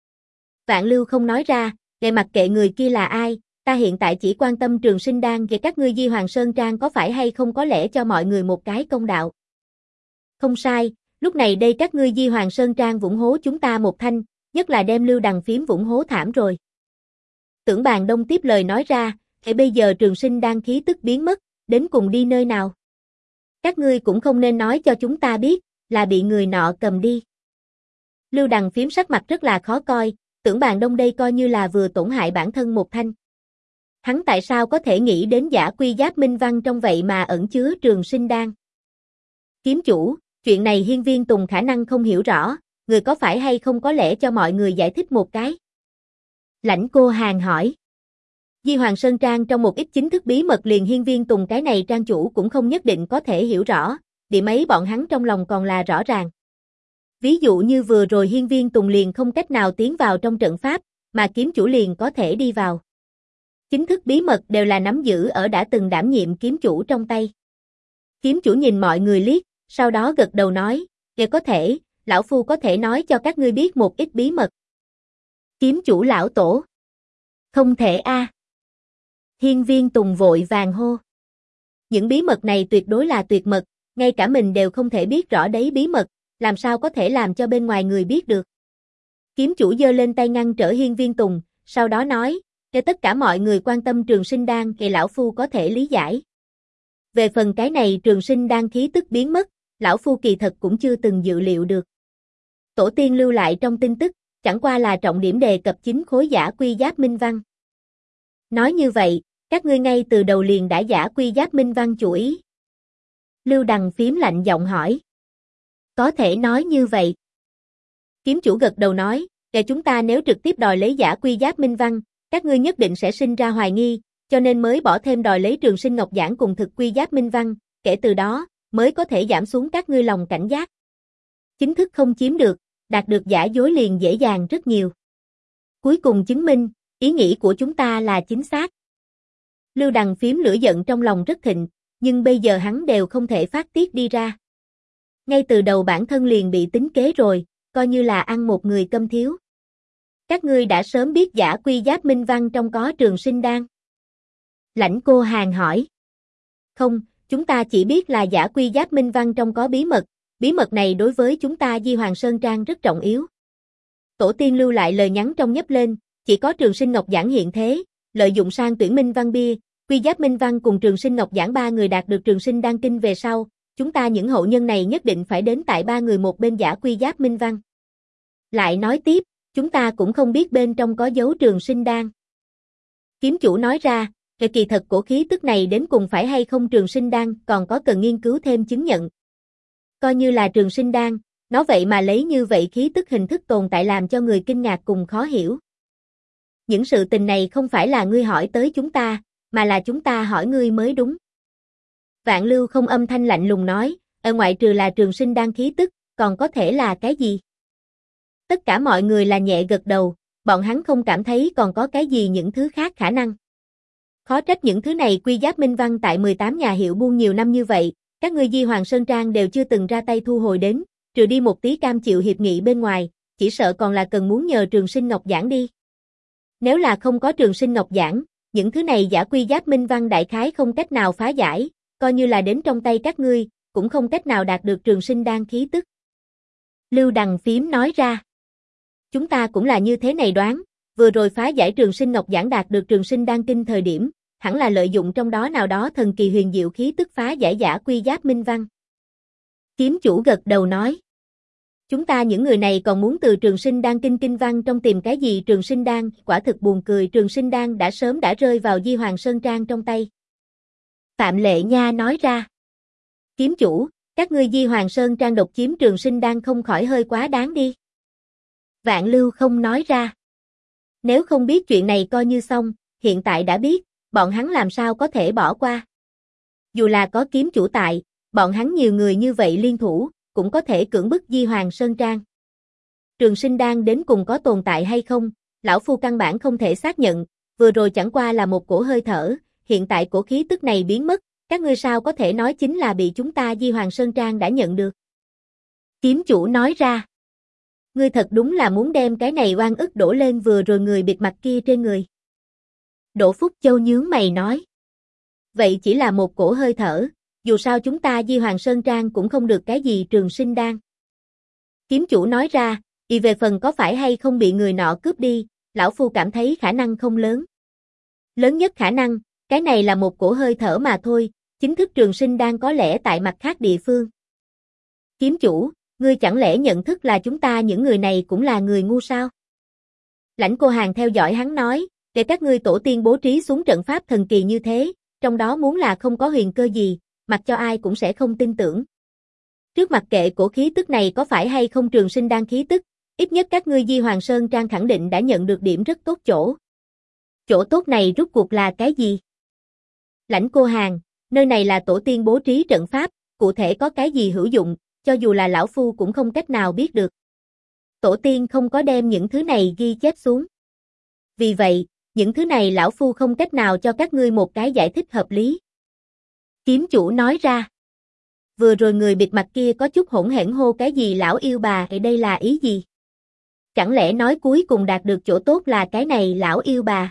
Vạn Lưu không nói ra, để mặc kệ người kia là ai, ta hiện tại chỉ quan tâm Trường Sinh Đan về các ngươi Di Hoàng Sơn Trang có phải hay không có lẽ cho mọi người một cái công đạo. Không sai, lúc này đây các ngươi Di Hoàng Sơn Trang vũng hố chúng ta một thanh, nhất là đem Lưu Đằng Phím vũng hố thảm rồi. Tưởng Bàn Đông tiếp lời nói ra, bây giờ Trường Sinh Đan khí tức biến mất, đến cùng đi nơi nào? Các ngươi cũng không nên nói cho chúng ta biết, là bị người nọ cầm đi. Lưu Đằng Phím sắc mặt rất là khó coi, tưởng Bàn Đông đây coi như là vừa tổn hại bản thân một thanh. Hắn tại sao có thể nghĩ đến giả quy giáp minh văn trong vậy mà ẩn chứa trường sinh đan? Kiếm chủ, chuyện này Hiên Viên Tùng khả năng không hiểu rõ, người có phải hay không có lẽ cho mọi người giải thích một cái? Lãnh Cô Hàn hỏi. Di Hoàng Sơn Trang trong một ít chính thức bí mật liền Hiên Viên Tùng cái này trang chủ cũng không nhất định có thể hiểu rõ, điểm ấy bọn hắn trong lòng còn là rõ ràng. Ví dụ như vừa rồi Hiên Viên Tùng liền không cách nào tiến vào trong trận pháp, mà kiếm chủ liền có thể đi vào. Chính thức bí mật đều là nắm giữ ở đã từng đảm nhiệm kiếm chủ trong tay. Kiếm chủ nhìn mọi người liếc, sau đó gật đầu nói, "Nếu có thể, lão phu có thể nói cho các ngươi biết một ít bí mật." Kiếm chủ lão tổ. Không thể a. Hiên Viên Tùng vội vàng hô. Những bí mật này tuyệt đối là tuyệt mật, ngay cả mình đều không thể biết rõ đấy bí mật, làm sao có thể làm cho bên ngoài người biết được. Kiếm chủ giơ lên tay ngăn trở Hiên Viên Tùng, sau đó nói, "Để tất cả mọi người quan tâm trường sinh đan thì lão phu có thể lý giải. Về phần cái này trường sinh đan khí tức biến mất, lão phu kỳ thật cũng chưa từng dự liệu được. Tổ tiên lưu lại trong tin tức, chẳng qua là trọng điểm đề cập 9 khối giả quy giáp minh văn. Nói như vậy, các ngươi ngay từ đầu liền đã giả quy giáp minh văn chủ ý?" Lưu Đằng Phím lạnh giọng hỏi. Có thể nói như vậy. Kiếm chủ gật đầu nói, "Để chúng ta nếu trực tiếp đòi lấy giả quy giáp minh văn, các ngươi nhất định sẽ sinh ra hoài nghi, cho nên mới bỏ thêm đòi lấy trường sinh ngọc giản cùng thực quy giáp minh văn, kể từ đó, mới có thể giảm xuống các ngươi lòng cảnh giác. Chính thức không chiếm được, đạt được giả dối liền dễ dàng rất nhiều. Cuối cùng chứng minh, ý nghĩ của chúng ta là chính xác." Lưu Đằng Phím lửa giận trong lòng rất thịnh, nhưng bây giờ hắn đều không thể phát tiết đi ra. Ngay từ đầu bản thân liền bị tính kế rồi, coi như là ăn một người câm thiếu. Các ngươi đã sớm biết giả quy giáp minh văn trong có trường sinh đan. Lãnh Cô Hàn hỏi. Không, chúng ta chỉ biết là giả quy giáp minh văn trong có bí mật này đối với chúng ta Di Hoàng Sơn Trang rất trọng yếu. Tổ tiên lưu lại lời nhắn trong nhấp lên, chỉ có trường sinh ngọc giản hiện thế, lợi dụng sang tuyển minh văn bia, quy giáp minh văn cùng trường sinh ngọc giản ba người đạt được trường sinh đan kinh về sau, chúng ta những hậu nhân này nhất định phải đến tại ba người một bên giả quy giáp minh văn. Lại nói tiếp, chúng ta cũng không biết bên trong có dấu trường sinh đan. Kiếm chủ nói ra, về kỳ thật của khí tức này đến cùng phải hay không trường sinh đan còn có cần nghiên cứu thêm chứng nhận. Coi như là trường sinh đan, nó vậy mà lấy như vậy khí tức hình thức tồn tại làm cho người kinh ngạc cùng khó hiểu. Những sự tình này không phải là ngươi hỏi tới chúng ta, mà là chúng ta hỏi ngươi mới đúng. Vạn Lưu không âm thanh lạnh lùng nói, ở ngoại trừ là trường sinh đan khí tức, còn có thể là cái gì? Tất cả mọi người là nhẹ gật đầu, bọn hắn không cảm thấy còn có cái gì những thứ khác khả năng. Khó trách những thứ này quy giáp minh văn tại 18 nhà hiệu buôn nhiều năm như vậy, các ngươi Di Hoàng Sơn Trang đều chưa từng ra tay thu hồi đến, trừ đi một tí cam chịu hiệp nghị bên ngoài, chỉ sợ còn là cần muốn nhờ trường sinh ngọc giản đi. Nếu là không có trường sinh ngọc giản, những thứ này giả quy giáp minh văn đại khái không cách nào phá giải, coi như là đến trong tay các ngươi, cũng không cách nào đạt được trường sinh đan khí tức. Lưu Đằng Phím nói ra. Chúng ta cũng là như thế này đoán, vừa rồi phá giải trường sinh ngọc giản đạt được trường sinh đan kinh thời điểm, hẳn là lợi dụng trong đó nào đó thần kỳ huyền diệu khí tức phá giải giả quy giáp minh văn. Kiếm chủ gật đầu nói. Chúng ta những người này còn muốn từ trường sinh đan kinh văn trong tìm cái gì trường sinh đan, quả thực buồn cười, trường sinh đan đã sớm đã rơi vào Di Hoàng Sơn Trang trong tay. Phạm Lệ Nha nói ra. Kiếm chủ, các ngươi Di Hoàng Sơn Trang độc chiếm trường sinh đan không khỏi hơi quá đáng đi. Vạn Lưu không nói ra. Nếu không biết chuyện này coi như xong, hiện tại đã biết, bọn hắn làm sao có thể bỏ qua. Dù là có kiếm chủ tại, bọn hắn nhiều người như vậy liên thủ, cũng có thể cưỡng bức Di Hoàng Sơn Trang. Trường sinh đan đến cùng có tồn tại hay không, lão phu căn bản không thể xác nhận, vừa rồi chẳng qua là một cổ hơi thở, hiện tại cổ khí tức này biến mất, các ngươi sao có thể nói chính là bị chúng ta Di Hoàng Sơn Trang đã nhận được. Kiếm chủ nói ra. Ngươi thật đúng là muốn đem cái này oan ức đổ lên vừa rồi người bịt mặt kia trên người. Đỗ Phúc Châu nhướng mày nói. Vậy chỉ là một cổ hơi thở, dù sao chúng ta Di Hoàng Sơn Trang cũng không được cái gì trường sinh đan. Kiếm chủ nói ra, y về phần có phải hay không bị người nọ cướp đi, lão phu cảm thấy khả năng không lớn. Lớn nhất khả năng, cái này là một cổ hơi thở mà thôi, Chính thức trường sinh đang có lẽ tại mặt khác địa phương. Kiếm chủ, ngươi chẳng lẽ nhận thức là chúng ta những người này cũng là người ngu sao? Lãnh Cô Hàn theo dõi hắn nói, để các ngươi tổ tiên bố trí xuống trận pháp thần kỳ như thế, trong đó muốn là không có huyền cơ gì, mặc cho ai cũng sẽ không tin tưởng. Trước mặt kệ cổ khí tức này có phải hay không trường sinh đan khí tức, ít nhất các ngươi Di Hoàng Sơn Trang khẳng định đã nhận được điểm rất tốt chỗ. Chỗ tốt này rút cuộc là cái gì? Lãnh Cô Hàn, nơi này là tổ tiên bố trí trận pháp, cụ thể có cái gì hữu dụng, cho dù là lão phu cũng không cách nào biết được. Tổ tiên không có đem những thứ này ghi chép xuống. Vì vậy, những thứ này lão phu không cách nào cho các ngươi một cái giải thích hợp lý. Kiếm chủ nói ra. Vừa rồi người bịt mặt kia có chút hỗn hển hô cái gì lão yêu bà, ở đây là ý gì? Chẳng lẽ nói cuối cùng đạt được chỗ tốt là cái này lão yêu bà?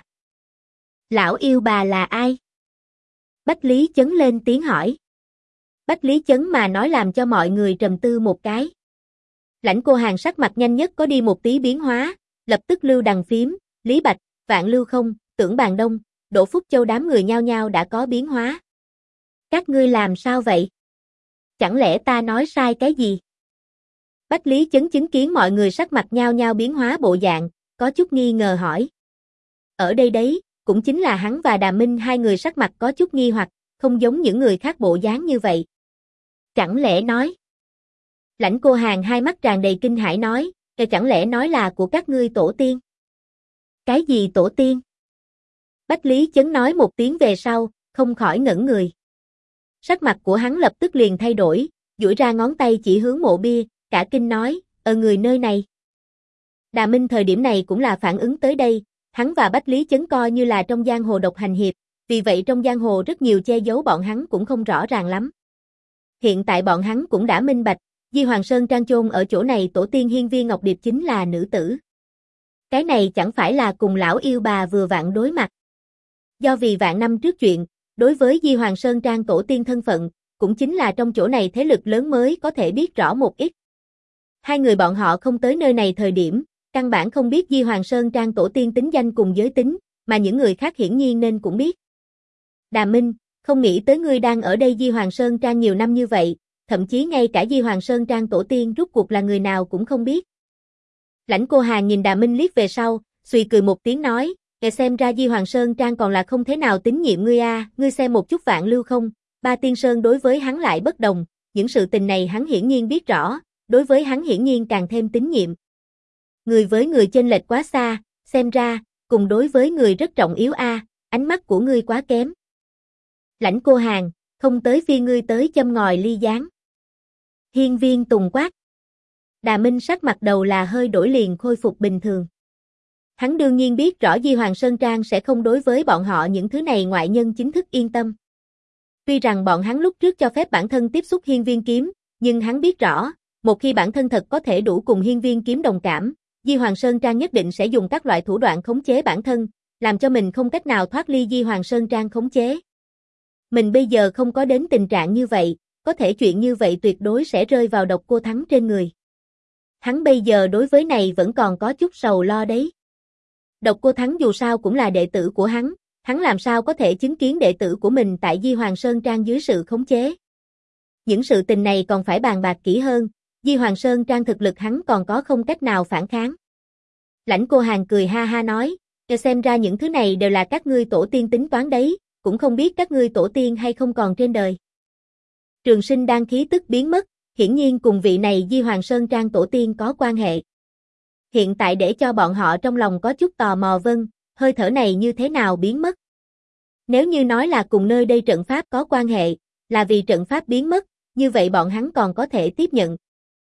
Lão yêu bà là ai? Bách Lý Chấn lên tiếng hỏi. Bách Lý Chấn mà nói làm cho mọi người trầm tư một cái. Lãnh Cô Hàn sắc mặt nhanh nhất có đi một tí biến hóa, lập tức Lưu Đằng Phím, Lý Bạch, Vạn Lưu Không, Tưởng Bàn Đông, Đỗ Phúc Châu đám người nhao nhao đã có biến hóa. Các ngươi làm sao vậy? Chẳng lẽ ta nói sai cái gì? Bách Lý Chấn chứng kiến mọi người sắc mặt nhao nhao biến hóa bộ dạng, có chút nghi ngờ hỏi. Ở đây đấy, cũng chính là hắn và Đà Minh hai người sắc mặt có chút nghi hoặc, không giống những người khác bộ dáng như vậy. Chẳng lẽ nói? Lãnh Cô Hàn hai mắt tràn đầy kinh hãi nói, chẳng lẽ nói là của các ngươi tổ tiên? Cái gì tổ tiên? Bách Lý Chấn nói một tiếng về sau, không khỏi ngẩn người. Sắc mặt của hắn lập tức liền thay đổi, duỗi ra ngón tay chỉ hướng mộ bia, cả kinh nói, ở người nơi này. Đà Minh thời điểm này cũng là phản ứng tới đây, hắn và Bách Lý Chấn coi như là trong giang hồ độc hành hiệp, vì vậy trong giang hồ rất nhiều che giấu bọn hắn cũng không rõ ràng lắm. Hiện tại bọn hắn cũng đã minh bạch, Di Hoàng Sơn Trang chôn ở chỗ này tổ tiên Hiên Viên Ngọc Điệp chính là nữ tử. Cái này chẳng phải là cùng lão yêu bà vừa vặn đối mặt. Do vì vạn năm trước chuyện, đối với Di Hoàng Sơn Trang tổ tiên thân phận, cũng chính là trong chỗ này thế lực lớn mới có thể biết rõ một ít. Hai người bọn họ không tới nơi này thời điểm, căn bản không biết Di Hoàng Sơn Trang tổ tiên tính danh cùng giới tính, mà những người khác hiển nhiên nên cũng biết. Đà Minh, không nghĩ tới ngươi đang ở đây Di Hoàng Sơn Trang nhiều năm như vậy, thậm chí ngay cả Di Hoàng Sơn Trang tổ tiên rút cuộc là người nào cũng không biết. Lãnh Cô Hàn nhìn Đà Minh liếc về sau, suy cười một tiếng nói, kể xem ra Di Hoàng Sơn Trang còn là không thế nào tín nhiệm ngươi a, ngươi xem một chút Vạn Lưu Không, Ba Tiên Sơn đối với hắn lại bất đồng, những sự tình này hắn hiển nhiên biết rõ, đối với hắn hiển nhiên càng thêm tín nhiệm. Người với người chênh lệch quá xa, xem ra, cùng đối với người rất trọng yếu a, ánh mắt của ngươi quá kém. Lãnh Cô Hàn, không tới phiên ngươi tới châm ngòi ly gián. Hiên Viên Tùng quát. Đà Minh sắc mặt đầu là hơi đổi liền khôi phục bình thường. Hắn đương nhiên biết rõ Di Hoàng Sơn Trang sẽ không đối với bọn họ những thứ này ngoại nhân chính thức yên tâm. Tuy rằng bọn hắn lúc trước cho phép bản thân tiếp xúc Hiên Viên kiếm, nhưng hắn biết rõ, một khi bản thân thật có thể đủ cùng Hiên Viên kiếm đồng cảm, Di Hoàng Sơn Trang nhất định sẽ dùng các loại thủ đoạn khống chế bản thân, làm cho mình không cách nào thoát ly Di Hoàng Sơn Trang khống chế. Mình bây giờ không có đến tình trạng như vậy, có thể chuyện như vậy tuyệt đối sẽ rơi vào Độc Cô Thắng trên người. Hắn bây giờ đối với này vẫn còn có chút sầu lo đấy. Độc Cô Thắng dù sao cũng là đệ tử của hắn làm sao có thể chứng kiến đệ tử của mình tại Di Hoàng Sơn Trang dưới sự khống chế. Những sự tình này còn phải bàn bạc kỹ hơn, Di Hoàng Sơn Trang thực lực hắn còn có không cách nào phản kháng. Lãnh Cô Hàn cười ha ha nói, xem ra những thứ này đều là các ngươi tổ tiên tính toán đấy, cũng không biết các ngươi tổ tiên hay không còn trên đời. Trường Sinh đang khí tức biến mất, hiển nhiên cùng vị này Di Hoàng Sơn Trang tổ tiên có quan hệ. Hiện tại để cho bọn họ trong lòng có chút tò mò hơi thở này như thế nào biến mất. Nếu như nói là cùng nơi đây trận pháp có quan hệ, là vì trận pháp biến mất, như vậy bọn hắn còn có thể tiếp nhận.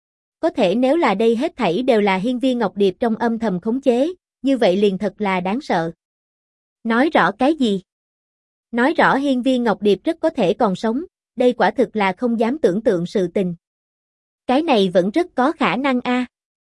Có thể nếu là đây hết thảy đều là Hiên Viên Ngọc Điệp trong âm thầm khống chế, như vậy liền thật là đáng sợ. Nói rõ cái gì? Nói rõ Hiên Viên Ngọc Điệp rất có thể còn sống, đây quả thực là không dám tưởng tượng sự tình. Cái này vẫn rất có khả năng a.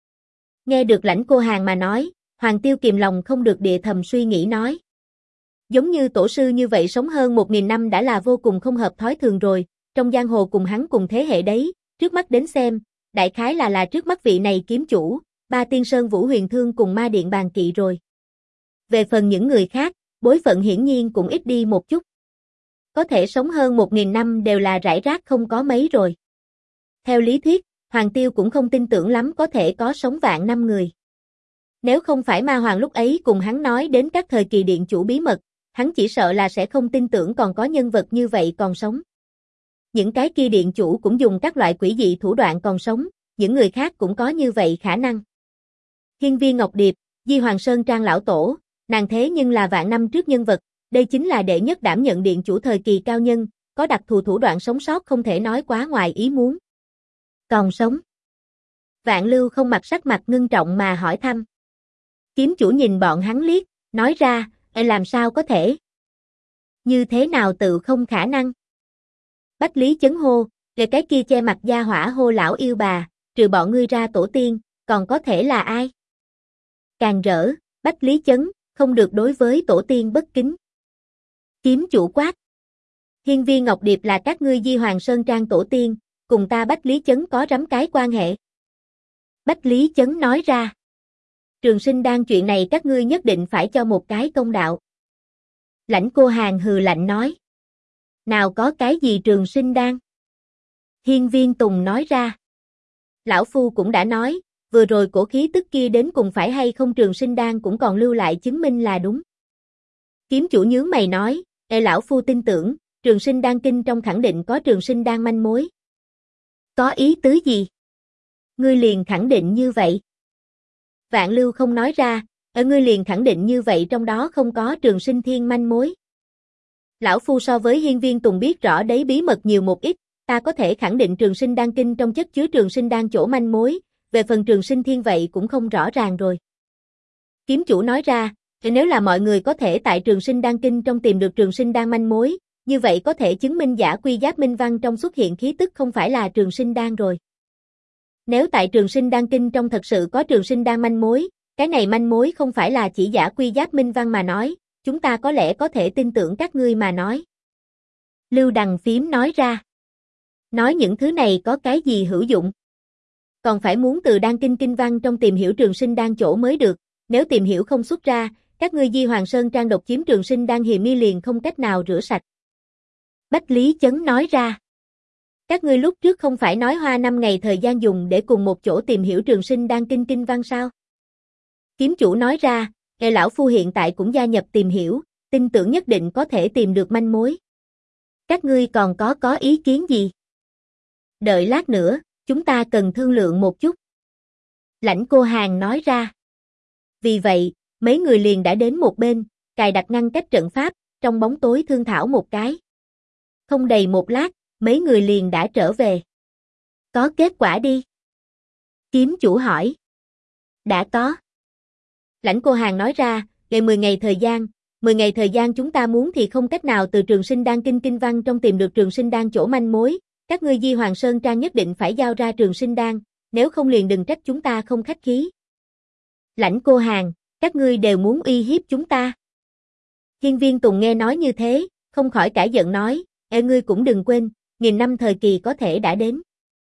Nghe được Lãnh Cô Hàn mà nói, Hoàng Tiêu kìm lòng không được địa thầm suy nghĩ nói. Giống như tổ sư như vậy sống hơn 1000 năm đã là vô cùng không hợp thói thường rồi, trong giang hồ cùng hắn cùng thế hệ đấy, trước mắt đến xem, đại khái là trước mắt vị này kiếm chủ, Ba Tiên Sơn Vũ Huyền Thương cùng Ma Điện Bàn Kỵ rồi. Về phần những người khác, bối phận hiển nhiên cũng ít đi một chút. có thể sống hơn 1.000 năm đều là rải rác không có mấy rồi. Theo lý thuyết, Hoàng Tiêu cũng không tin tưởng lắm có thể có sống vạn năm người. Nếu không phải Ma Hoàng lúc ấy cùng hắn nói đến các thời kỳ điện chủ bí mật, hắn chỉ sợ là sẽ không tin tưởng còn có nhân vật như vậy còn sống. Những cái kia điện chủ cũng dùng các loại quỷ dị thủ đoạn còn sống, những người khác cũng có như vậy khả năng. Hiên Viên Ngọc Điệp, Di Hoàng Sơn Trang lão tổ, nàng thế nhưng là vạn năm trước nhân vật, đây chính là đệ nhất đảm nhận điện chủ thời kỳ cao nhân, có đặc thù thủ đoạn sống sót không thể nói quá ngoài ý muốn. Còn sống. Vạn Lưu không mặt sắc mặt ngưng trọng mà hỏi thăm. Kiếm chủ nhìn bọn hắn liếc, nói ra, làm sao có thể? Như thế nào tự không khả năng? Bách Lý Chấn hô, để cái kia che mặt gia hỏa hô lão yêu bà, trừ bọn ngươi ra tổ tiên, còn có thể là ai? Càng rỡ, Bách Lý Chấn, không được đối với tổ tiên bất kính. Kiếm chủ quát. Hiên Viên Ngọc Điệp là các ngươi Di Hoàng Sơn Trang tổ tiên, cùng ta Bách Lý Chấn có rắm cái quan hệ. Bách Lý Chấn nói ra. Trường Sinh Đan chuyện này các ngươi nhất định phải cho một cái công đạo. Lãnh Cô Hàn hừ lạnh nói. Nào có cái gì Trường Sinh Đan? Hiên Viên Tùng nói ra. Lão Phu cũng đã nói, vừa rồi cổ khí tức kia đến cùng phải hay không Trường Sinh Đan cũng còn lưu lại chứng minh là đúng. Kiếm chủ nhướng mày nói, lão Phu tin tưởng, Trường Sinh Đan kinh trong khẳng định có Trường Sinh Đan manh mối. Có ý tứ gì? Ngươi liền khẳng định như vậy. Vạn Lưu không nói ra, ngươi liền khẳng định như vậy trong đó không có Trường Sinh Thiên manh mối. Lão Phu so với Hiên Viên Tùng biết rõ đấy bí mật nhiều một ít, ta có thể khẳng định Trường Sinh Đan kinh trong chất chứa Trường Sinh Đan chỗ manh mối, về phần Trường Sinh Thiên vậy cũng không rõ ràng rồi. Kiếm chủ nói ra, nếu là mọi người có thể tại Trường Sinh Đan kinh trong tìm được Trường Sinh Đan manh mối, như vậy có thể chứng minh giả quy giáp minh văn trong xuất hiện khí tức không phải là Trường Sinh Đan rồi. Nếu tại Trường Sinh Đan kinh trong thật sự có Trường Sinh Đan manh mối, cái này manh mối không phải là chỉ giả quy giáp minh văn mà nói, chúng ta có lẽ có thể tin tưởng các ngươi mà nói. Lưu Đằng Phím nói ra. Nói những thứ này có cái gì hữu dụng? Còn phải muốn từ đan kinh kinh văn trong tìm hiểu Trường Sinh Đan chỗ mới được, nếu tìm hiểu không xuất ra, các ngươi Di Hoàng Sơn Trang độc chiếm Trường Sinh Đan hiềm nghi liền không cách nào rửa sạch. Bách Lý Chấn nói ra. Các ngươi lúc trước không phải nói hoa 5 ngày thời gian dùng để cùng một chỗ tìm hiểu Trường Sinh Đan kinh kinh văn sao? Kiếm chủ nói ra, lão Phu hiện tại cũng gia nhập tìm hiểu, tin tưởng nhất định có thể tìm được manh mối. Các ngươi còn có ý kiến gì? Đợi lát nữa, chúng ta cần thương lượng một chút. Lãnh Cô Hàn nói ra. Vì vậy, mấy người liền đã đến một bên, cài đặt ngăn cách trận pháp, trong bóng tối thương thảo một cái. Không đầy một lát, mấy người liền đã trở về. Có kết quả đi. Kiếm chủ hỏi. Đã có. Lãnh Cô Hàn nói ra, ngày 10 ngày thời gian, 10 ngày thời gian chúng ta muốn thì không cách nào từ Trường Sinh Đan kinh kinh văn trong tìm được Trường Sinh Đan chỗ manh mối, các ngươi Di Hoàng Sơn Trang nhất định phải giao ra Trường Sinh Đan, nếu không liền đừng trách chúng ta không khách khí. Lãnh Cô Hàn, các ngươi đều muốn uy hiếp chúng ta. Hiên Viên Tùng nghe nói như thế, không khỏi cãi giận nói, ngươi cũng đừng quên, 1000 năm thời kỳ có thể đã đến.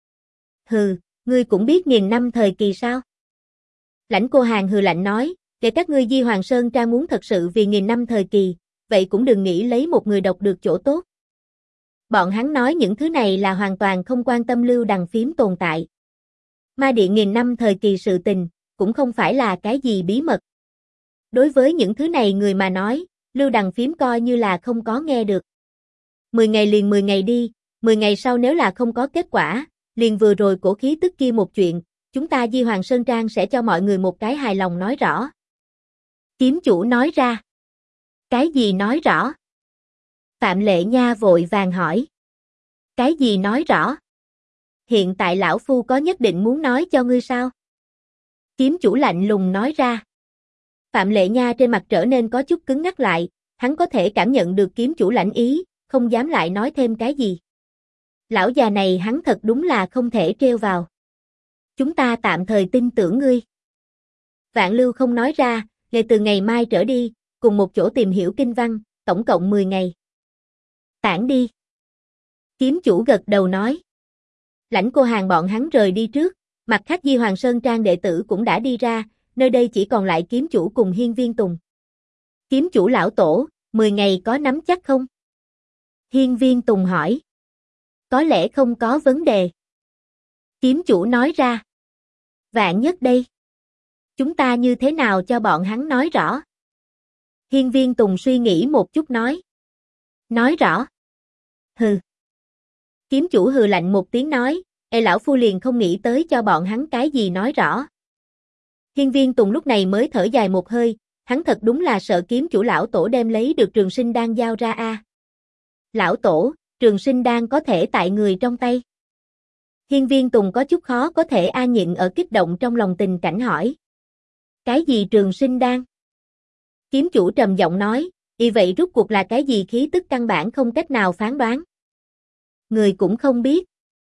Hừ, ngươi cũng biết 1000 năm thời kỳ sao? Lãnh Cô Hàn hừ lạnh nói, để các ngươi Di Hoàng Sơn Trang muốn thật sự vì 1000 năm thời kỳ, vậy cũng đừng nghĩ lấy một người độc được chỗ tốt. Bọn hắn nói những thứ này là hoàn toàn không quan tâm Lưu Đằng Phím tồn tại. Ma Điện 1000 năm thời kỳ sự tình, cũng không phải là cái gì bí mật. Đối với những thứ này người mà nói, Lưu Đằng Phím coi như là không có nghe được. 10 ngày liền 10 ngày đi, 10 ngày sau nếu là không có kết quả, liền vừa rồi cổ khí tức kia một chuyện, chúng ta Di Hoàng Sơn Trang sẽ cho mọi người một cái hài lòng nói rõ. Kiếm chủ nói ra. Cái gì nói rõ? Phạm Lệ Nha vội vàng hỏi. Cái gì nói rõ? Hiện tại lão Phu có nhất định muốn nói cho ngươi sao? Kiếm chủ lạnh lùng nói ra. Phạm Lệ Nha trên mặt trở nên có chút cứng ngắc lại, hắn có thể cảm nhận được kiếm chủ lãnh ý, không dám lại nói thêm cái gì. Lão già này hắn thật đúng là không thể trêu vào. Chúng ta tạm thời tin tưởng ngươi. Vạn Lưu không nói ra, ngay từ ngày mai trở đi, cùng một chỗ tìm hiểu kinh văn, tổng cộng 10 ngày. Tản đi. Kiếm chủ gật đầu nói. Lãnh Cô Hàn bọn hắn rời đi trước, mặt khác Di Hoàng Sơn Trang đệ tử cũng đã đi ra, nơi đây chỉ còn lại kiếm chủ cùng Hiên Viên Tùng. Kiếm chủ lão tổ, 10 ngày có nắm chắc không? Hiên Viên Tùng hỏi. Có lẽ không có vấn đề. Kiếm chủ nói ra. Vạn nhất đây. Chúng ta như thế nào cho bọn hắn nói rõ? Hiên Viên Tùng suy nghĩ một chút nói. Nói rõ. Hừ. Kiếm chủ hừ lạnh một tiếng nói, lão phu liền không nghĩ tới cho bọn hắn cái gì nói rõ. Hiên Viên Tùng lúc này mới thở dài một hơi, hắn thật đúng là sợ kiếm chủ lão tổ đem lấy được trường sinh đan giao ra a. Lão tổ, trường sinh đan có thể tại người trong tay. Hiên Viên Tùng có chút khó có thể nhịn ở kích động trong lòng tình cảnh hỏi. Cái gì trường sinh đan? Kiếm chủ trầm giọng nói, vậy rút cuộc là cái gì khí tức căn bản không cách nào phán đoán. Người cũng không biết.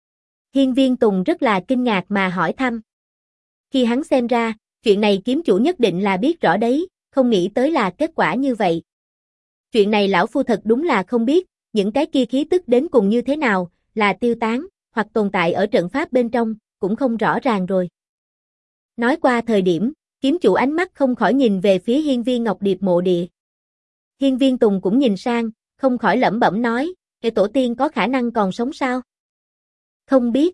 Hiên Viên Tùng rất là kinh ngạc mà hỏi thăm. Khi hắn xem ra, chuyện này kiếm chủ nhất định là biết rõ đấy, không nghĩ tới là kết quả như vậy. Chuyện này lão phu thật đúng là không biết, những cái kia khí tức đến cùng như thế nào, là tiêu tán, hoặc tồn tại ở trận pháp bên trong, cũng không rõ ràng rồi. Nói qua thời điểm, kiếm chủ ánh mắt không khỏi nhìn về phía Hiên Viên Ngọc Điệp mộ địa. Hiên Viên Tùng cũng nhìn sang, không khỏi lẩm bẩm nói, tổ tiên có khả năng còn sống sao? Không biết.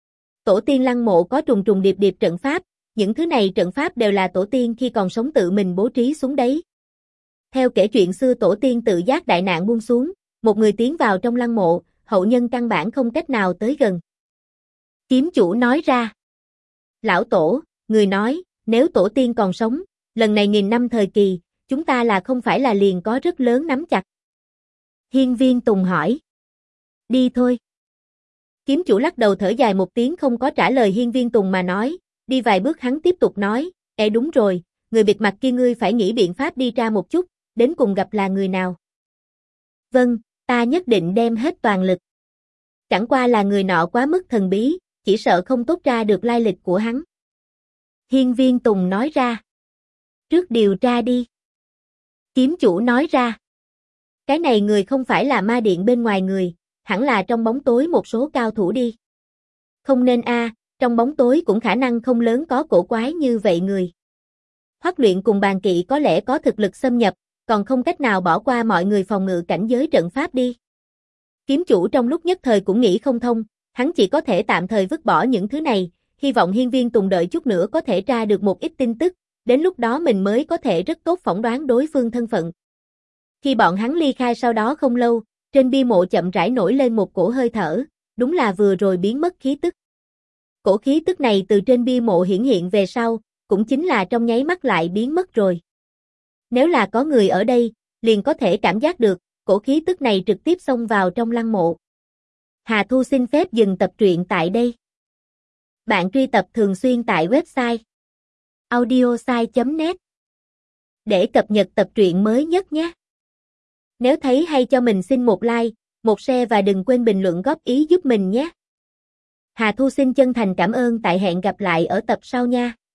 Tổ tiên lăng mộ có trùng trùng điệp điệp trận pháp, những thứ này trận pháp đều là tổ tiên khi còn sống tự mình bố trí xuống đấy. Theo kể chuyện xưa tổ tiên tự giác đại nạn buông xuống, một người tiến vào trong lăng mộ, hậu nhân căn bản không cách nào tới gần. Kiếm chủ nói ra. Lão tổ, người nói, nếu tổ tiên còn sống, lần này 1000 năm thời kỳ, chúng ta là không phải là liền có rất lớn nắm chặt. Hiên Viên Tùng hỏi. Đi thôi. Kiếm chủ lắc đầu thở dài một tiếng không có trả lời Hiên Viên Tùng mà nói, đi vài bước hắn tiếp tục nói, đúng rồi, người bịt mặt kia ngươi phải nghĩ biện pháp đi ra một chút, đến cùng gặp là người nào. Vâng, ta nhất định đem hết toàn lực. Chẳng qua là người nọ quá mức thần bí, chỉ sợ không tốt ra được lai lịch của hắn. Hiên Viên Tùng nói ra. Trước điều tra đi. Kiếm chủ nói ra. Cái này người không phải là ma điện bên ngoài người, hẳn là trong bóng tối một số cao thủ đi. Không nên trong bóng tối cũng khả năng không lớn có cổ quái như vậy người. Hoắc Luyện cùng Bàn Kỵ có lẽ có thực lực xâm nhập, còn không cách nào bỏ qua mọi người phòng ngự cảnh giới trận pháp đi. Kiếm chủ trong lúc nhất thời cũng nghĩ không thông, hắn chỉ có thể tạm thời vứt bỏ những thứ này, hy vọng Hiên Viên Tùng đợi chút nữa có thể tra được một ít tin tức, đến lúc đó mình mới có thể rất tốt phỏng đoán đối phương thân phận. Khi bọn hắn ly khai sau đó không lâu, trên bia mộ chậm rãi nổi lên một cổ hơi thở, đúng là vừa rồi biến mất khí tức. Cổ khí tức này từ trên bia mộ hiển hiện về sau, cũng chính là trong nháy mắt lại biến mất rồi. Nếu là có người ở đây, liền có thể cảm giác được, cổ khí tức này trực tiếp xông vào trong lăng mộ. Hà Thu xin phép dừng tập truyện tại đây. Bạn truy tập thường xuyên tại website audiosai.net để cập nhật tập truyện mới nhất nhé. Nếu thấy hay cho mình xin một like, một share và đừng quên bình luận góp ý giúp mình nhé. Hà Thu xin chân thành cảm ơn tại hẹn gặp lại ở tập sau nha.